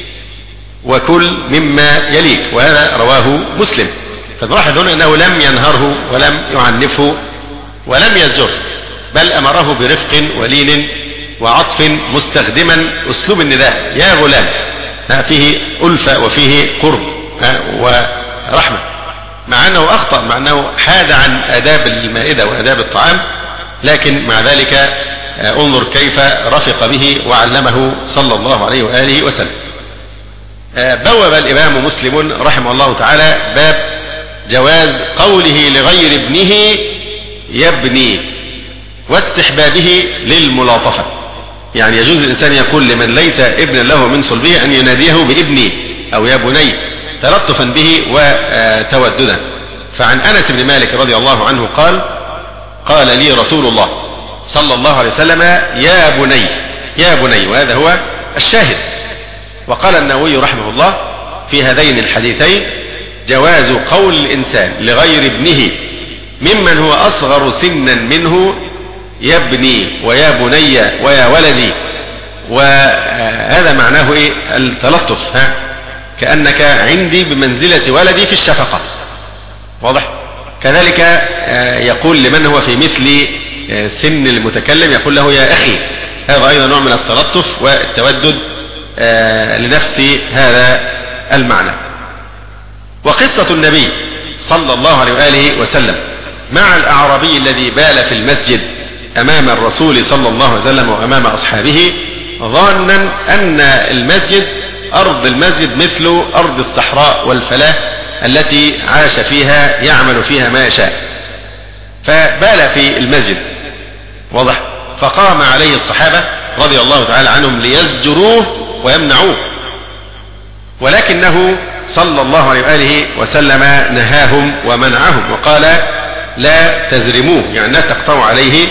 وكل مما يليك، وهذا رواه مسلم. فنلاحظ هنا أنه لم ينهره ولم يعنفه ولم يزجره، بل أمره برفق ولين وعطف مستخدما أسلوب النداء يا غلام، فيه ألفة وفيه قرب ورحمة، مع أنه أخطأ، مع أنه حاد عن آداب المائدة وآداب الطعام، لكن مع ذلك انظر كيف رفق به وعلمه صلى الله عليه وآله وسلم. بوب الإمام مسلم رحمه الله تعالى باب جواز قوله لغير ابنه يبني واستحبابه للملاطفة، يعني يجوز الإنسان يقول لمن ليس ابنا له من صلبه أن يناديه بابني أو يا بني تلطفا به وتوددا. فعن أنس بن مالك رضي الله عنه قال قال لي رسول الله صلى الله عليه وسلم يا بني يا بني، وهذا هو الشاهد. وقال النووي رحمه الله في هذين الحديثين جواز قول الإنسان لغير ابنه ممن هو أصغر سنا منه يبني ويا بني ويا ولدي، وهذا معناه إيه؟ التلطف، ها كأنك عندي بمنزلة ولدي في الشفقة، واضح؟ كذلك يقول لمن هو في مثل سن المتكلم يقول له يا أخي، هذا أيضا نوع من التلطف والتودد لنفس هذا المعنى. وقصة النبي صلى الله عليه وآله وسلم مع الأعرابي الذي بال في المسجد أمام الرسول صلى الله عليه وسلم وأمام أصحابه ظانا أن المسجد أرض المسجد مثل أرض الصحراء والفلاة التي عاش فيها يعمل فيها ما يشاء، فبال في المسجد، واضح؟ فقام عليه الصحابة رضي الله تعالى عنهم ليزجروه ويمنعوه، ولكنه صلى الله عليه وآله وسلم نهاهم ومنعهم وقال لا تزرموه، يعني لا تقطعوا عليه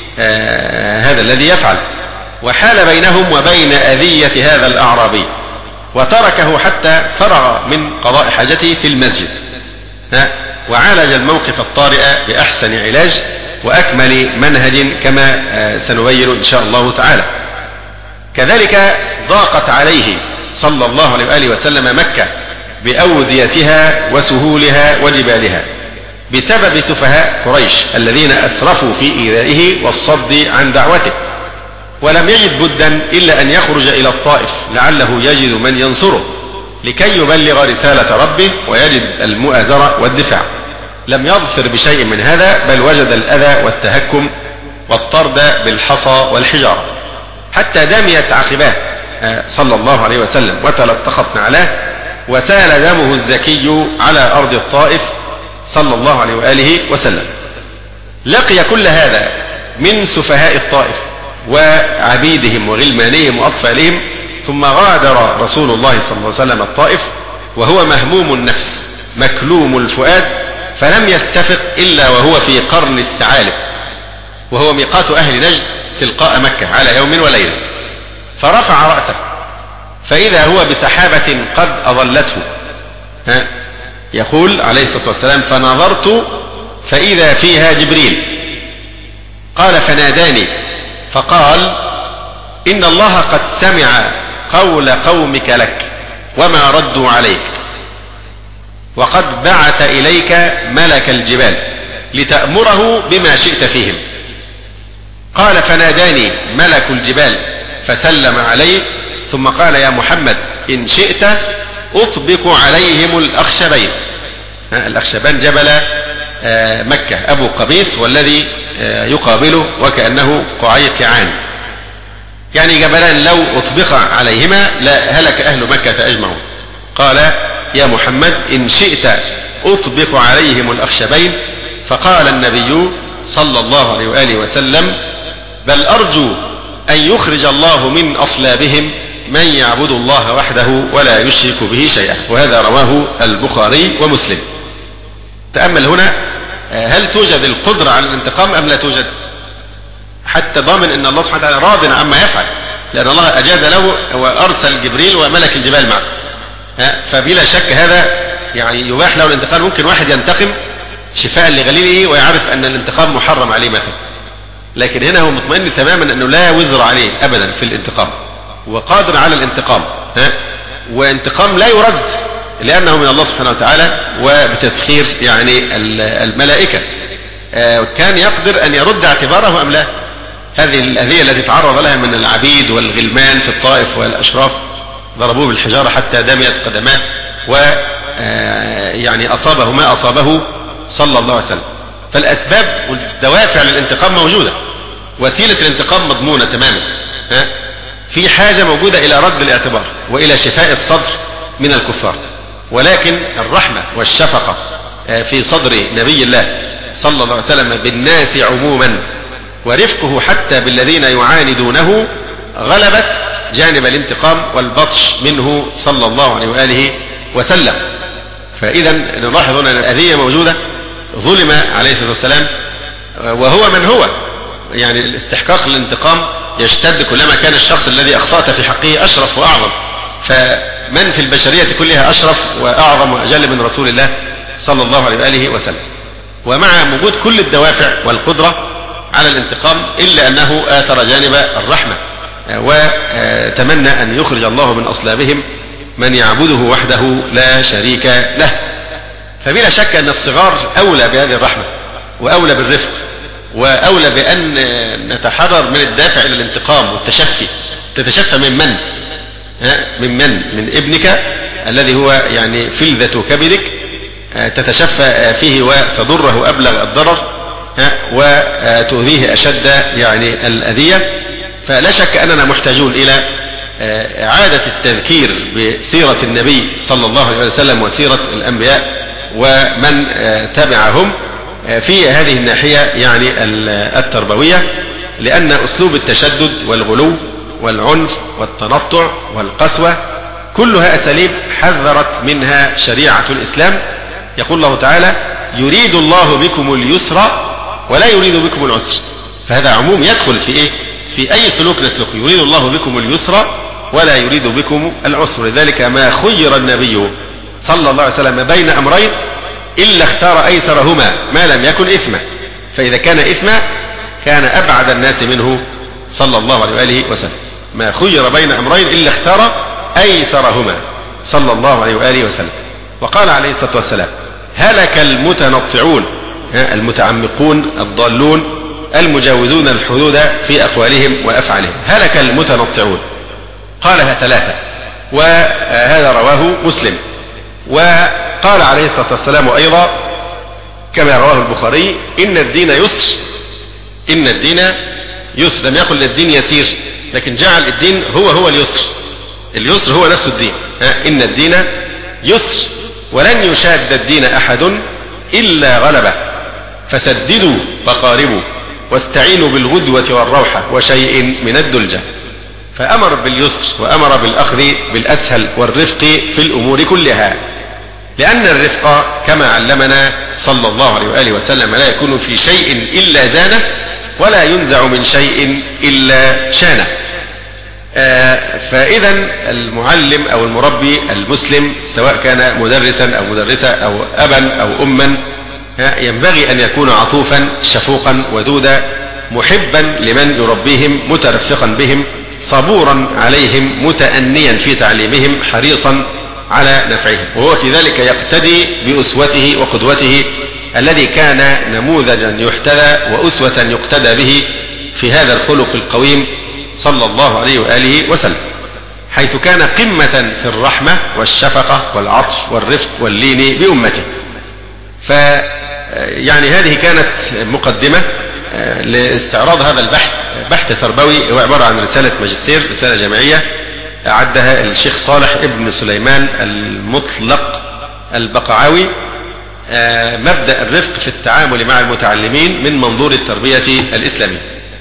آه هذا الذي يفعل. وحال بينهم وبين أذية هذا الأعرابي وتركه حتى فرغ من قضاء حاجته في المسجد، وعالج الموقف الطارئ بأحسن علاج وأكمل منهج كما سنبين إن شاء الله تعالى. كذلك ضاقت عليه صلى الله عليه وآله وسلم مكة بأوديتها وسهولها وجبالها بسبب سفهاء قريش الذين أسرفوا في إيذائه والصد عن دعوته، ولم يجد بدا إلا أن يخرج إلى الطائف لعله يجد من ينصره لكي يبلغ رسالة ربه ويجد المؤازرة والدفاع. لم يظفر بشيء من هذا، بل وجد الأذى والتهكم والطرد بالحصى والحجارة، حتى دميت عقباه صلى الله عليه وسلم وتلطخت نعلاه وسال دمه الزكي على أرض الطائف صلى الله عليه وآله وسلم. لقي كل هذا من سفهاء الطائف وعبيدهم وغلمانهم وأطفالهم، ثم غادر رسول الله صلى الله عليه وسلم الطائف وهو مهموم النفس مكلوم الفؤاد، فلم يستفق إلا وهو في قرن الثعالب، وهو ميقات أهل نجد تلقاء مكة على يوم وليلة. فرفع رأسه فإذا هو بسحابة قد أظلته، ها يقول عليه الصلاة والسلام فنظرت فإذا فيها جبريل، قال فناداني فقال إن الله قد سمع قول قومك لك وما ردوا عليك، وقد بعث إليك ملك الجبال لتأمره بما شئت فيهم. قال فناداني ملك الجبال فسلم عليه، ثم قال يا محمد إن شئت أطبق عليهم الأخشبين. الأخشبان جبل مكة أبو قبيس والذي يقابله وكأنه قعيقعان، يعني جبلان لو أطبق عليهما لا هلك أهل مكة أجمعون. قال يا محمد إن شئت أطبق عليهم الأخشبين، فقال النبي صلى الله عليه وآله وسلم بل أرجو أن يخرج الله من أصلابهم من يعبد الله وحده ولا يشرك به شيئا. وهذا رواه البخاري ومسلم. تأمل هنا، هل توجد القدرة على الانتقام أم لا توجد؟ حتى ضامن أن الله سبحانه وتعالى راض عما يفعل، لأن الله أجاز له وأرسل جبريل وملك الجبال معه، فبلا شك هذا يعني يباح له الانتقام. ممكن واحد ينتقم شفاء لغليله ويعرف أن الانتقام محرم عليه مثلا، لكن هنا هو مطمئن تماما أنه لا وزر عليه أبدا في الانتقام، وقادر على الانتقام، وانتقام لا يرد لأنه من الله سبحانه وتعالى وبتسخير يعني الملائكة. كان يقدر أن يرد اعتباره أم لا؟ هذه الأذية التي تعرض لها من العبيد والغلمان في الطائف والأشراف، ضربوه بالحجارة حتى دميت قدماه، و يعني أصابه ما أصابه صلى الله عليه وسلم. فالأسباب والدوافع للانتقام موجودة، وسيلة الانتقام مضمونة تماما. في حاجة موجودة إلى رد الاعتبار وإلى شفاء الصدر من الكفار، ولكن الرحمة والشفقة في صدر نبي الله صلى الله عليه وسلم بالناس عموما، ورفقه حتى بالذين يعاندونه، غلبت جانب الانتقام والبطش منه صلى الله عليه وآله وسلم. فإذا نلاحظ أن الأذية موجودة. ظلم عليه الصلاة والسلام وهو من هو، يعني الاستحقاق للانتقام يشتد كلما كان الشخص الذي أخطأت في حقه أشرف وأعظم. فمن في البشرية كلها أشرف وأعظم وأجل من رسول الله صلى الله عليه وآله وسلم، ومع وجود كل الدوافع والقدرة على الانتقام إلا أنه آثر جانب الرحمة، وتمنى أن يخرج الله من أصلابهم من يعبده وحده لا شريك له. فبلا شك أن الصغار أولى بهذه الرحمة وأولى بالرفق، وأولى بأن نتحرر من الدافع إلى الانتقام والتشفي. تتشفى من من؟ من من؟ من ابنك الذي هو يعني فلذة كبدك، تتشفى فيه وتضره أبلغ الضرر وتؤذيه أشد يعني الأذية. فلا شك أننا محتاجون إلى إعادة التذكير بسيرة النبي صلى الله عليه وسلم وسيرة الأنبياء ومن تبعهم في هذه الناحية يعني التربوية، لأن أسلوب التشدد والغلو والعنف والتنطع والقسوة كلها أساليب حذرت منها شريعة الإسلام. يقول الله تعالى يريد الله بكم اليسر ولا يريد بكم العسر، فهذا عموم يدخل في إيه؟ في أي سلوك نسلكه. يريد الله بكم اليسر ولا يريد بكم العسر. لذلك ما خير النبي صلى الله عليه وسلم بين أمرين إلا اختار أيسرهما ما لم يكن إثما، فإذا كان إثما كان أبعد الناس منه صلى الله عليه وآله وسلم. ما خير بين أمرين إلا اختار أيسرهما صلى الله عليه وآله وسلم. وقال عليه الصلاة والسلام هلك المتنطعون، المتعمقون الضالون المجاوزون الحدود في أقوالهم وأفعالهم. هلك المتنطعون قالها ثلاثة، وهذا رواه مسلم. وقال عليه الصلاة والسلام أيضا كما رواه البخاري إن الدين يسر، إن الدين يسر. لم يقل الدين يسير، لكن جعل الدين هو هو اليسر. اليسر هو نفس الدين. إن الدين يسر ولن يشاد الدين أحد إلا غلبه، فسددوا وقاربوا واستعينوا بالغدوة والروحة وشيء من الدلجة. فأمر باليسر وأمر بالأخذ بالأسهل والرفق في الأمور كلها، لأن الرفق كما علمنا صلى الله عليه وآله وسلم لا يكون في شيء إلا زانه ولا ينزع من شيء إلا شانه. آه فإذا المعلم أو المربي المسلم سواء كان مدرسا أو مدرسة أو أبا أو أما ينبغي أن يكون عطوفا شفوقا ودودا محبا لمن يربيهم مترفقا بهم صبورا عليهم متأنيا في تعليمهم حريصا على نفعهم، وهو في ذلك يقتدي بأسوته وقدوته الذي كان نموذجا يحتذى وأسوة يقتدى به في هذا الخلق القويم صلى الله عليه وآله وسلم، حيث كان قمة في الرحمة والشفقة والعطف والرفق واللين بأمته. يعني هذه كانت مقدمة لاستعراض هذا البحث. بحث تربوي هو عبارة عن رسالة ماجستير، رسالة جامعية أعدها الشيخ صالح ابن سليمان المطلق البقعاوي، مبدأ الرفق في التعامل مع المتعلمين من منظور التربية الإسلامية.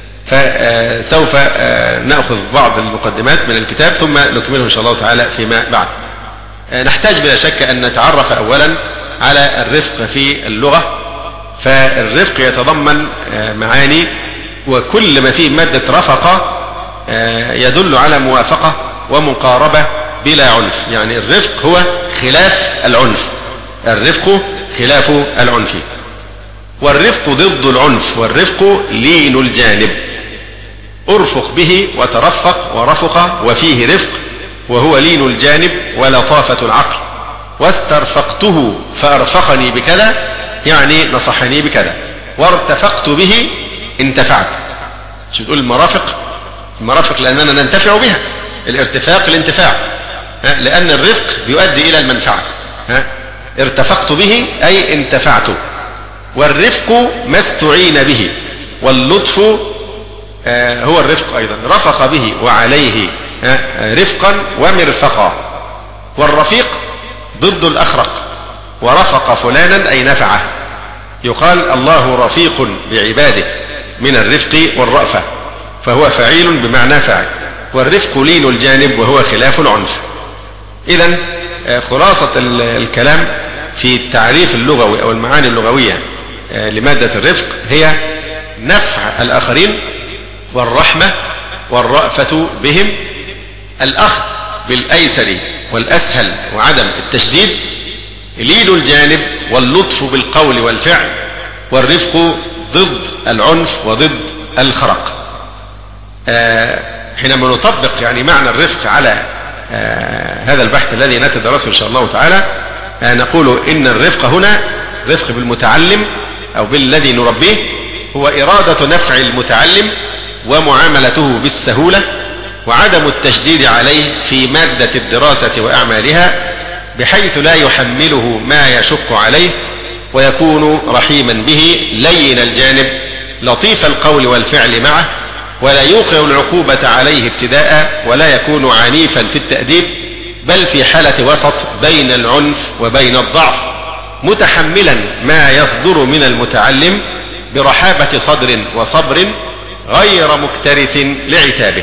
فسوف نأخذ بعض المقدمات من الكتاب ثم نكمله إن شاء الله تعالى فيما بعد. نحتاج بلا شك أن نتعرف أولا على الرفق في اللغة. فالرفق يتضمن معاني، وكل ما فيه مادة رفق يدل على موافقة ومقاربة بلا عنف. يعني الرفق هو خلاف العنف، الرفق خلاف العنف. والرفق ضد العنف، والرفق لين الجانب. أرفق به وترفق ورفق وفيه رفق، وهو لين الجانب ولطافة العقل. واسترفقته فأرفقني بكذا، يعني نصحني بكذا. وارتفقت به انتفعت. شو بتقول المرافق؟ المرافق لأننا ننتفع بها، الارتفاق الانتفاع، لأن الرفق بيؤدي إلى المنفعة. ارتفقت به أي انتفعت. والرفق ما استعين به، واللطف هو الرفق أيضا، رفق به وعليه رفقا ومرفقا. والرفيق ضد الأخرق، ورفق فلانا أي نفعه. يقال الله رفيق بعباده من الرفق والرأفة، فهو فعيل بمعنى فاعل. والرفق لين الجانب وهو خلاف العنف. إذن خلاصة الكلام في التعريف اللغوي أو المعاني اللغوية لمادة الرفق هي نفع الآخرين والرحمة والرأفة بهم، الأخذ بالأيسر والأسهل وعدم التشديد، لين الجانب واللطف بالقول والفعل، والرفق ضد العنف وضد الخرق. آه حينما نطبق يعني معنى الرفق على آه هذا البحث الذي نتدرسه إن شاء الله تعالى، آه نقول إن الرفق هنا رفق بالمتعلم أو بالذي نربيه هو إرادة نفع المتعلم ومعاملته بالسهولة، وعدم التشديد عليه في مادة الدراسة وأعمالها بحيث لا يحمله ما يشق عليه، ويكون رحيما به لين الجانب لطيف القول والفعل معه، ولا يوقع العقوبة عليه ابتداء، ولا يكون عنيفا في التأديب، بل في حالة وسط بين العنف وبين الضعف، متحملا ما يصدر من المتعلم برحابة صدر وصبر غير مكترث لعتابه.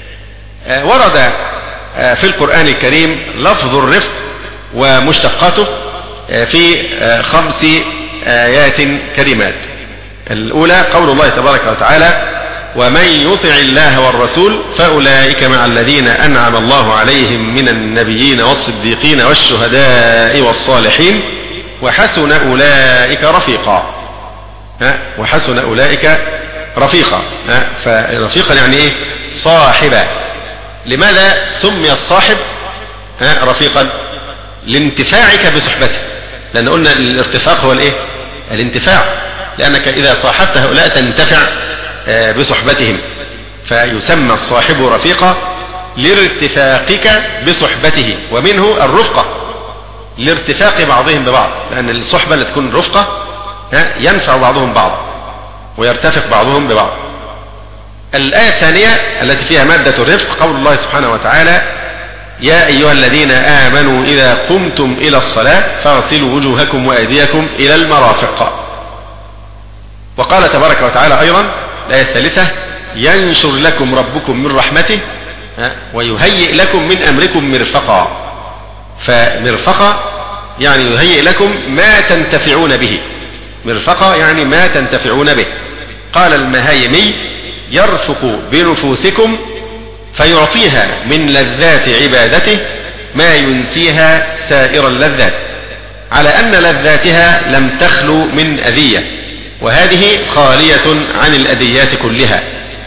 ورد في القرآن الكريم لفظ الرفق ومشتقاته في خمس آيات كريمات. الأولى قول الله تبارك وتعالى: ومن يطع الله والرسول فأولئك مع الذين أنعم الله عليهم من النبيين والصديقين والشهداء والصالحين وحسن أولئك رفيقا. وحسن أولئك رفيقا. فرفيقا يعني إيه؟ صاحبا. لماذا سمي الصاحب رفيقا؟ لانتفاعك بصحبته، لأن قلنا الارتفاق هو الإيه؟ الانتفاع، لأنك إذا صاحبت هؤلاء تنتفع بصحبتهم، فيسمى الصاحب رفيقا لارتفاقك بصحبته، ومنه الرفقة لارتفاق بعضهم ببعض، لأن الصحبة اللي تكون رفقة ينفع بعضهم بعض ويرتفق بعضهم ببعض. الآية الثانية التي فيها مادة الرفق قول الله سبحانه وتعالى: يا أيها الذين آمنوا إذا قمتم إلى الصلاة فاغسلوا وجوهكم وأيديكم إلى المرافق. وقال تبارك وتعالى أيضا الآية الثالثة: ينشر لكم ربكم من رحمته ويهيئ لكم من أمركم مرفقا. فمرفقا يعني يهيئ لكم ما تنتفعون به، مرفقا يعني ما تنتفعون به. قال المهايمي: يرفق بنفوسكم فيعطيها من لذات عبادته ما ينسيها سائر اللذات، على أن لذاتها لم تخلو من أذية، وهذه خالية عن الأذيات كلها.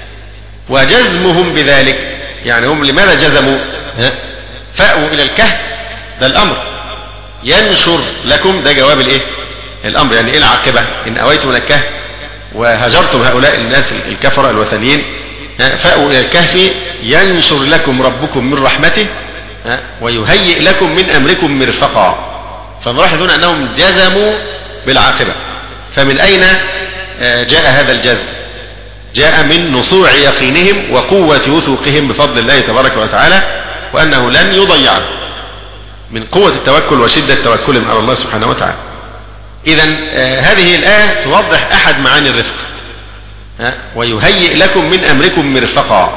وجزمهم بذلك، يعني هم لماذا جزموا؟ فأووا إلى الكهف، ده الأمر. ينشر لكم، ده جواب الإيه؟ الأمر. يعني إيه العاقبة؟ إن أويتم من الكهف وهجرتم هؤلاء الناس الكفرة الوثنيين، فأووا إلى الكهف ينشر لكم ربكم من رحمته ويهيئ لكم من أمركم مرفقا. فنلاحظ هنا أنهم جزموا بالعاقبة، فمن أين جاء هذا الجزم؟ جاء من نصوع يقينهم وقوة وثوقهم بفضل الله تبارك وتعالى وأنه لن يضيعه، من قوة التوكل وشدة توكلهم على الله سبحانه وتعالى. إذن هذه الآية توضح أحد معاني الرفق، ويهيئ لكم من أمركم مرفقا.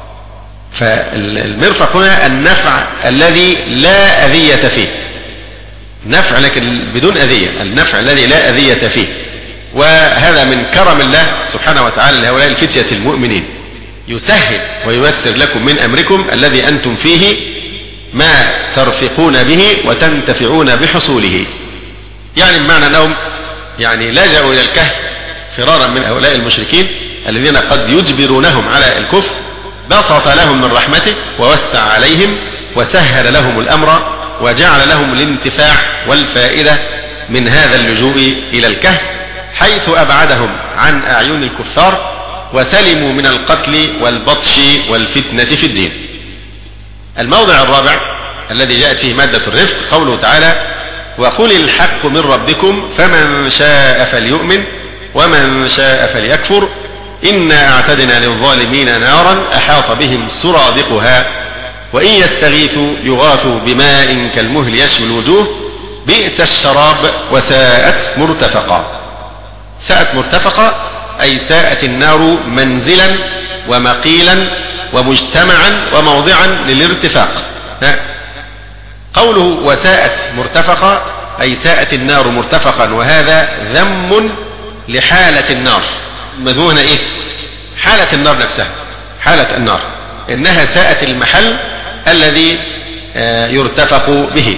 فالمرفق هنا النفع الذي لا أذية فيه، نفع لكن بدون أذية، النفع الذي لا أذية فيه. وهذا من كرم الله سبحانه وتعالى لهؤلاء الفتية المؤمنين، يسهل وييسر لكم من أمركم الذي أنتم فيه ما ترفقون به وتنتفعون بحصوله. يعني بمعنى أنهم يعني لجأوا إلى الكهف فرارا من هؤلاء المشركين الذين قد يجبرونهم على الكفر، بسط لهم من رحمته ووسع عليهم وسهل لهم الأمر وجعل لهم الانتفاع والفائدة من هذا اللجوء إلى الكهف، حيث أبعدهم عن أعين الكفار وسلموا من القتل والبطش والفتنة في الدين. الموضع الرابع الذي جاءت فيه مادة الرفق قوله تعالى: وقل الحق من ربكم فمن شاء فليؤمن ومن شاء فليكفر إنا أعتدنا للظالمين نارا أحاط بهم سرادقها وإن يستغيثوا يغاثوا بماء كالمهل يشوي الوجوه بئس الشراب وساءت مرتفقا. ساءت مرتفقا أي ساءت النار منزلا ومقيلا ومجتمعا وموضعا للارتفاق. قوله وساءت مرتفقا أي ساءت النار مرتفقا، وهذا ذم لحالة النار. مذموم هنا إيه؟ حالة النار نفسها، حالة النار إنها ساءت المحل الذي يرتفق به،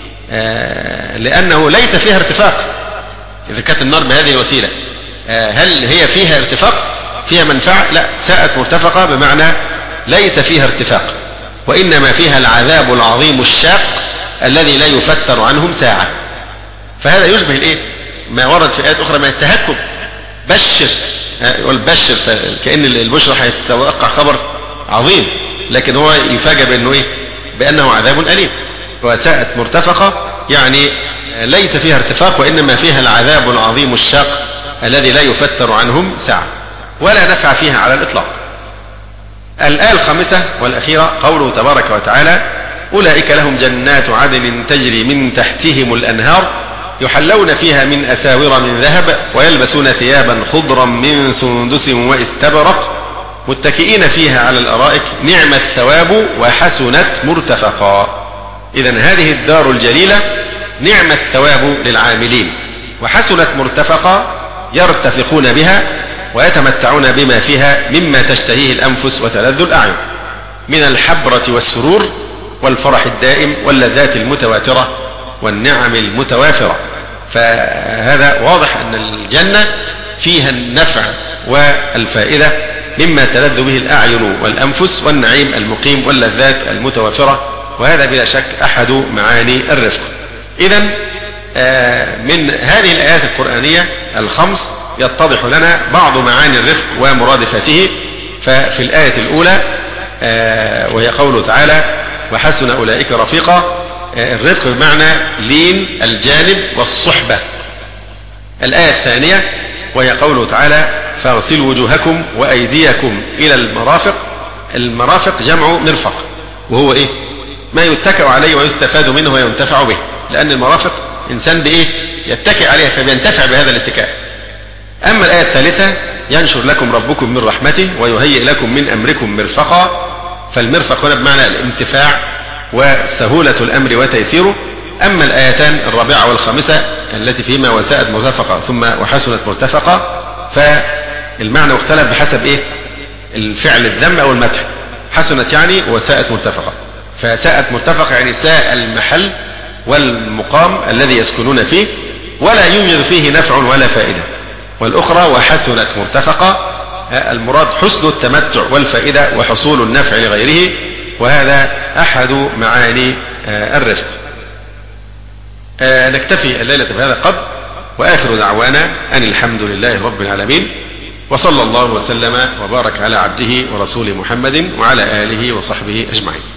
لأنه ليس فيها ارتفاق. إذا كانت النار بهذه الوسيلة هل هي فيها ارتفاق؟ فيها منفعة؟ لا، ساءت مرتفقة بمعنى ليس فيها ارتفاق، وإنما فيها العذاب العظيم الشاق الذي لا يفتر عنهم ساعة. فهذا يشبه الإيه؟ ما ورد في آيات أخرى من التهكم. بشر، يقول بشر كأن البشرى هيتوقع خبر عظيم، لكن هو يفاجأ بأنه إيه؟ بأنه عذاب أليم. وساءت مرتفقة يعني ليس فيها ارتفاق وإنما فيها العذاب العظيم الشاق الذي لا يفتر عنهم ساعة ولا نفع فيها على الإطلاق. الآية الخامسة والأخيرة قوله تبارك وتعالى: أولئك لهم جنات عدن تجري من تحتهم الأنهار يحلون فيها من أساور من ذهب ويلبسون ثيابا خضرا من سندس واستبرق متكئين فيها على الأرائك نعم الثواب وحسنت مرتفقا. إذن هذه الدار الجليلة نعم الثواب للعاملين وحسنت مرتفقا، يرتفقون بها ويتمتعون بما فيها مما تشتهيه الأنفس وتلذ الأعين من الحبرة والسرور والفرح الدائم واللذات المتواترة والنعم المتوافرة. فهذا واضح أن الجنة فيها النفع والفائدة مما تلذ به الأعين والأنفس والنعيم المقيم واللذات المتوافرة، وهذا بلا شك أحد معاني الرفق. إذن من هذه الآيات القرآنية الخمس يتضح لنا بعض معاني الرفق ومرادفاته. ففي الآية الأولى وهي قوله تعالى: وحسن أولئك رفيقا، الرفق بمعنى لين الجانب والصحبة. الآية الثانية وهي قوله تعالى: فاغسلوا وجوهكم وأيديكم إلى المرافق. المرافق جمع مرفق، وهو إيه؟ ما يتكأ عليه ويستفاد منه وينتفع به، لأن المرافق إنسان بإيه؟ يتكئ عليها فبينتفع بهذا الاتكاء. أما الآية الثالثة: ينشر لكم ربكم من رحمته ويهيئ لكم من أمركم مرفقا. فالمرفق هنا بمعنى الانتفاع وسهولة الأمر وتيسيره. أما الآيتان الرابعة والخامسة التي فيهما وساءت مرتفقة ثم وحسنت مرتفقة، فالمعنى مختلف بحسب إيه؟ الفعل الذم أو المدح. حسنت يعني وساءت مرتفقة، فساءت مرتفقة يعني ساء المحل والمقام الذي يسكنون فيه ولا يوجد فيه نفع ولا فائدة. والأخرى وحسنت مرتفقة، المراد حسن التمتع والفائدة وحصول النفع لغيره، وهذا أحد معاني الرفق. نكتفي الليلة بهذا القدر، وآخر دعوانا أن الحمد لله رب العالمين، وصلى الله وسلم وبارك على عبده ورسوله محمد وعلى آله وصحبه أجمعين.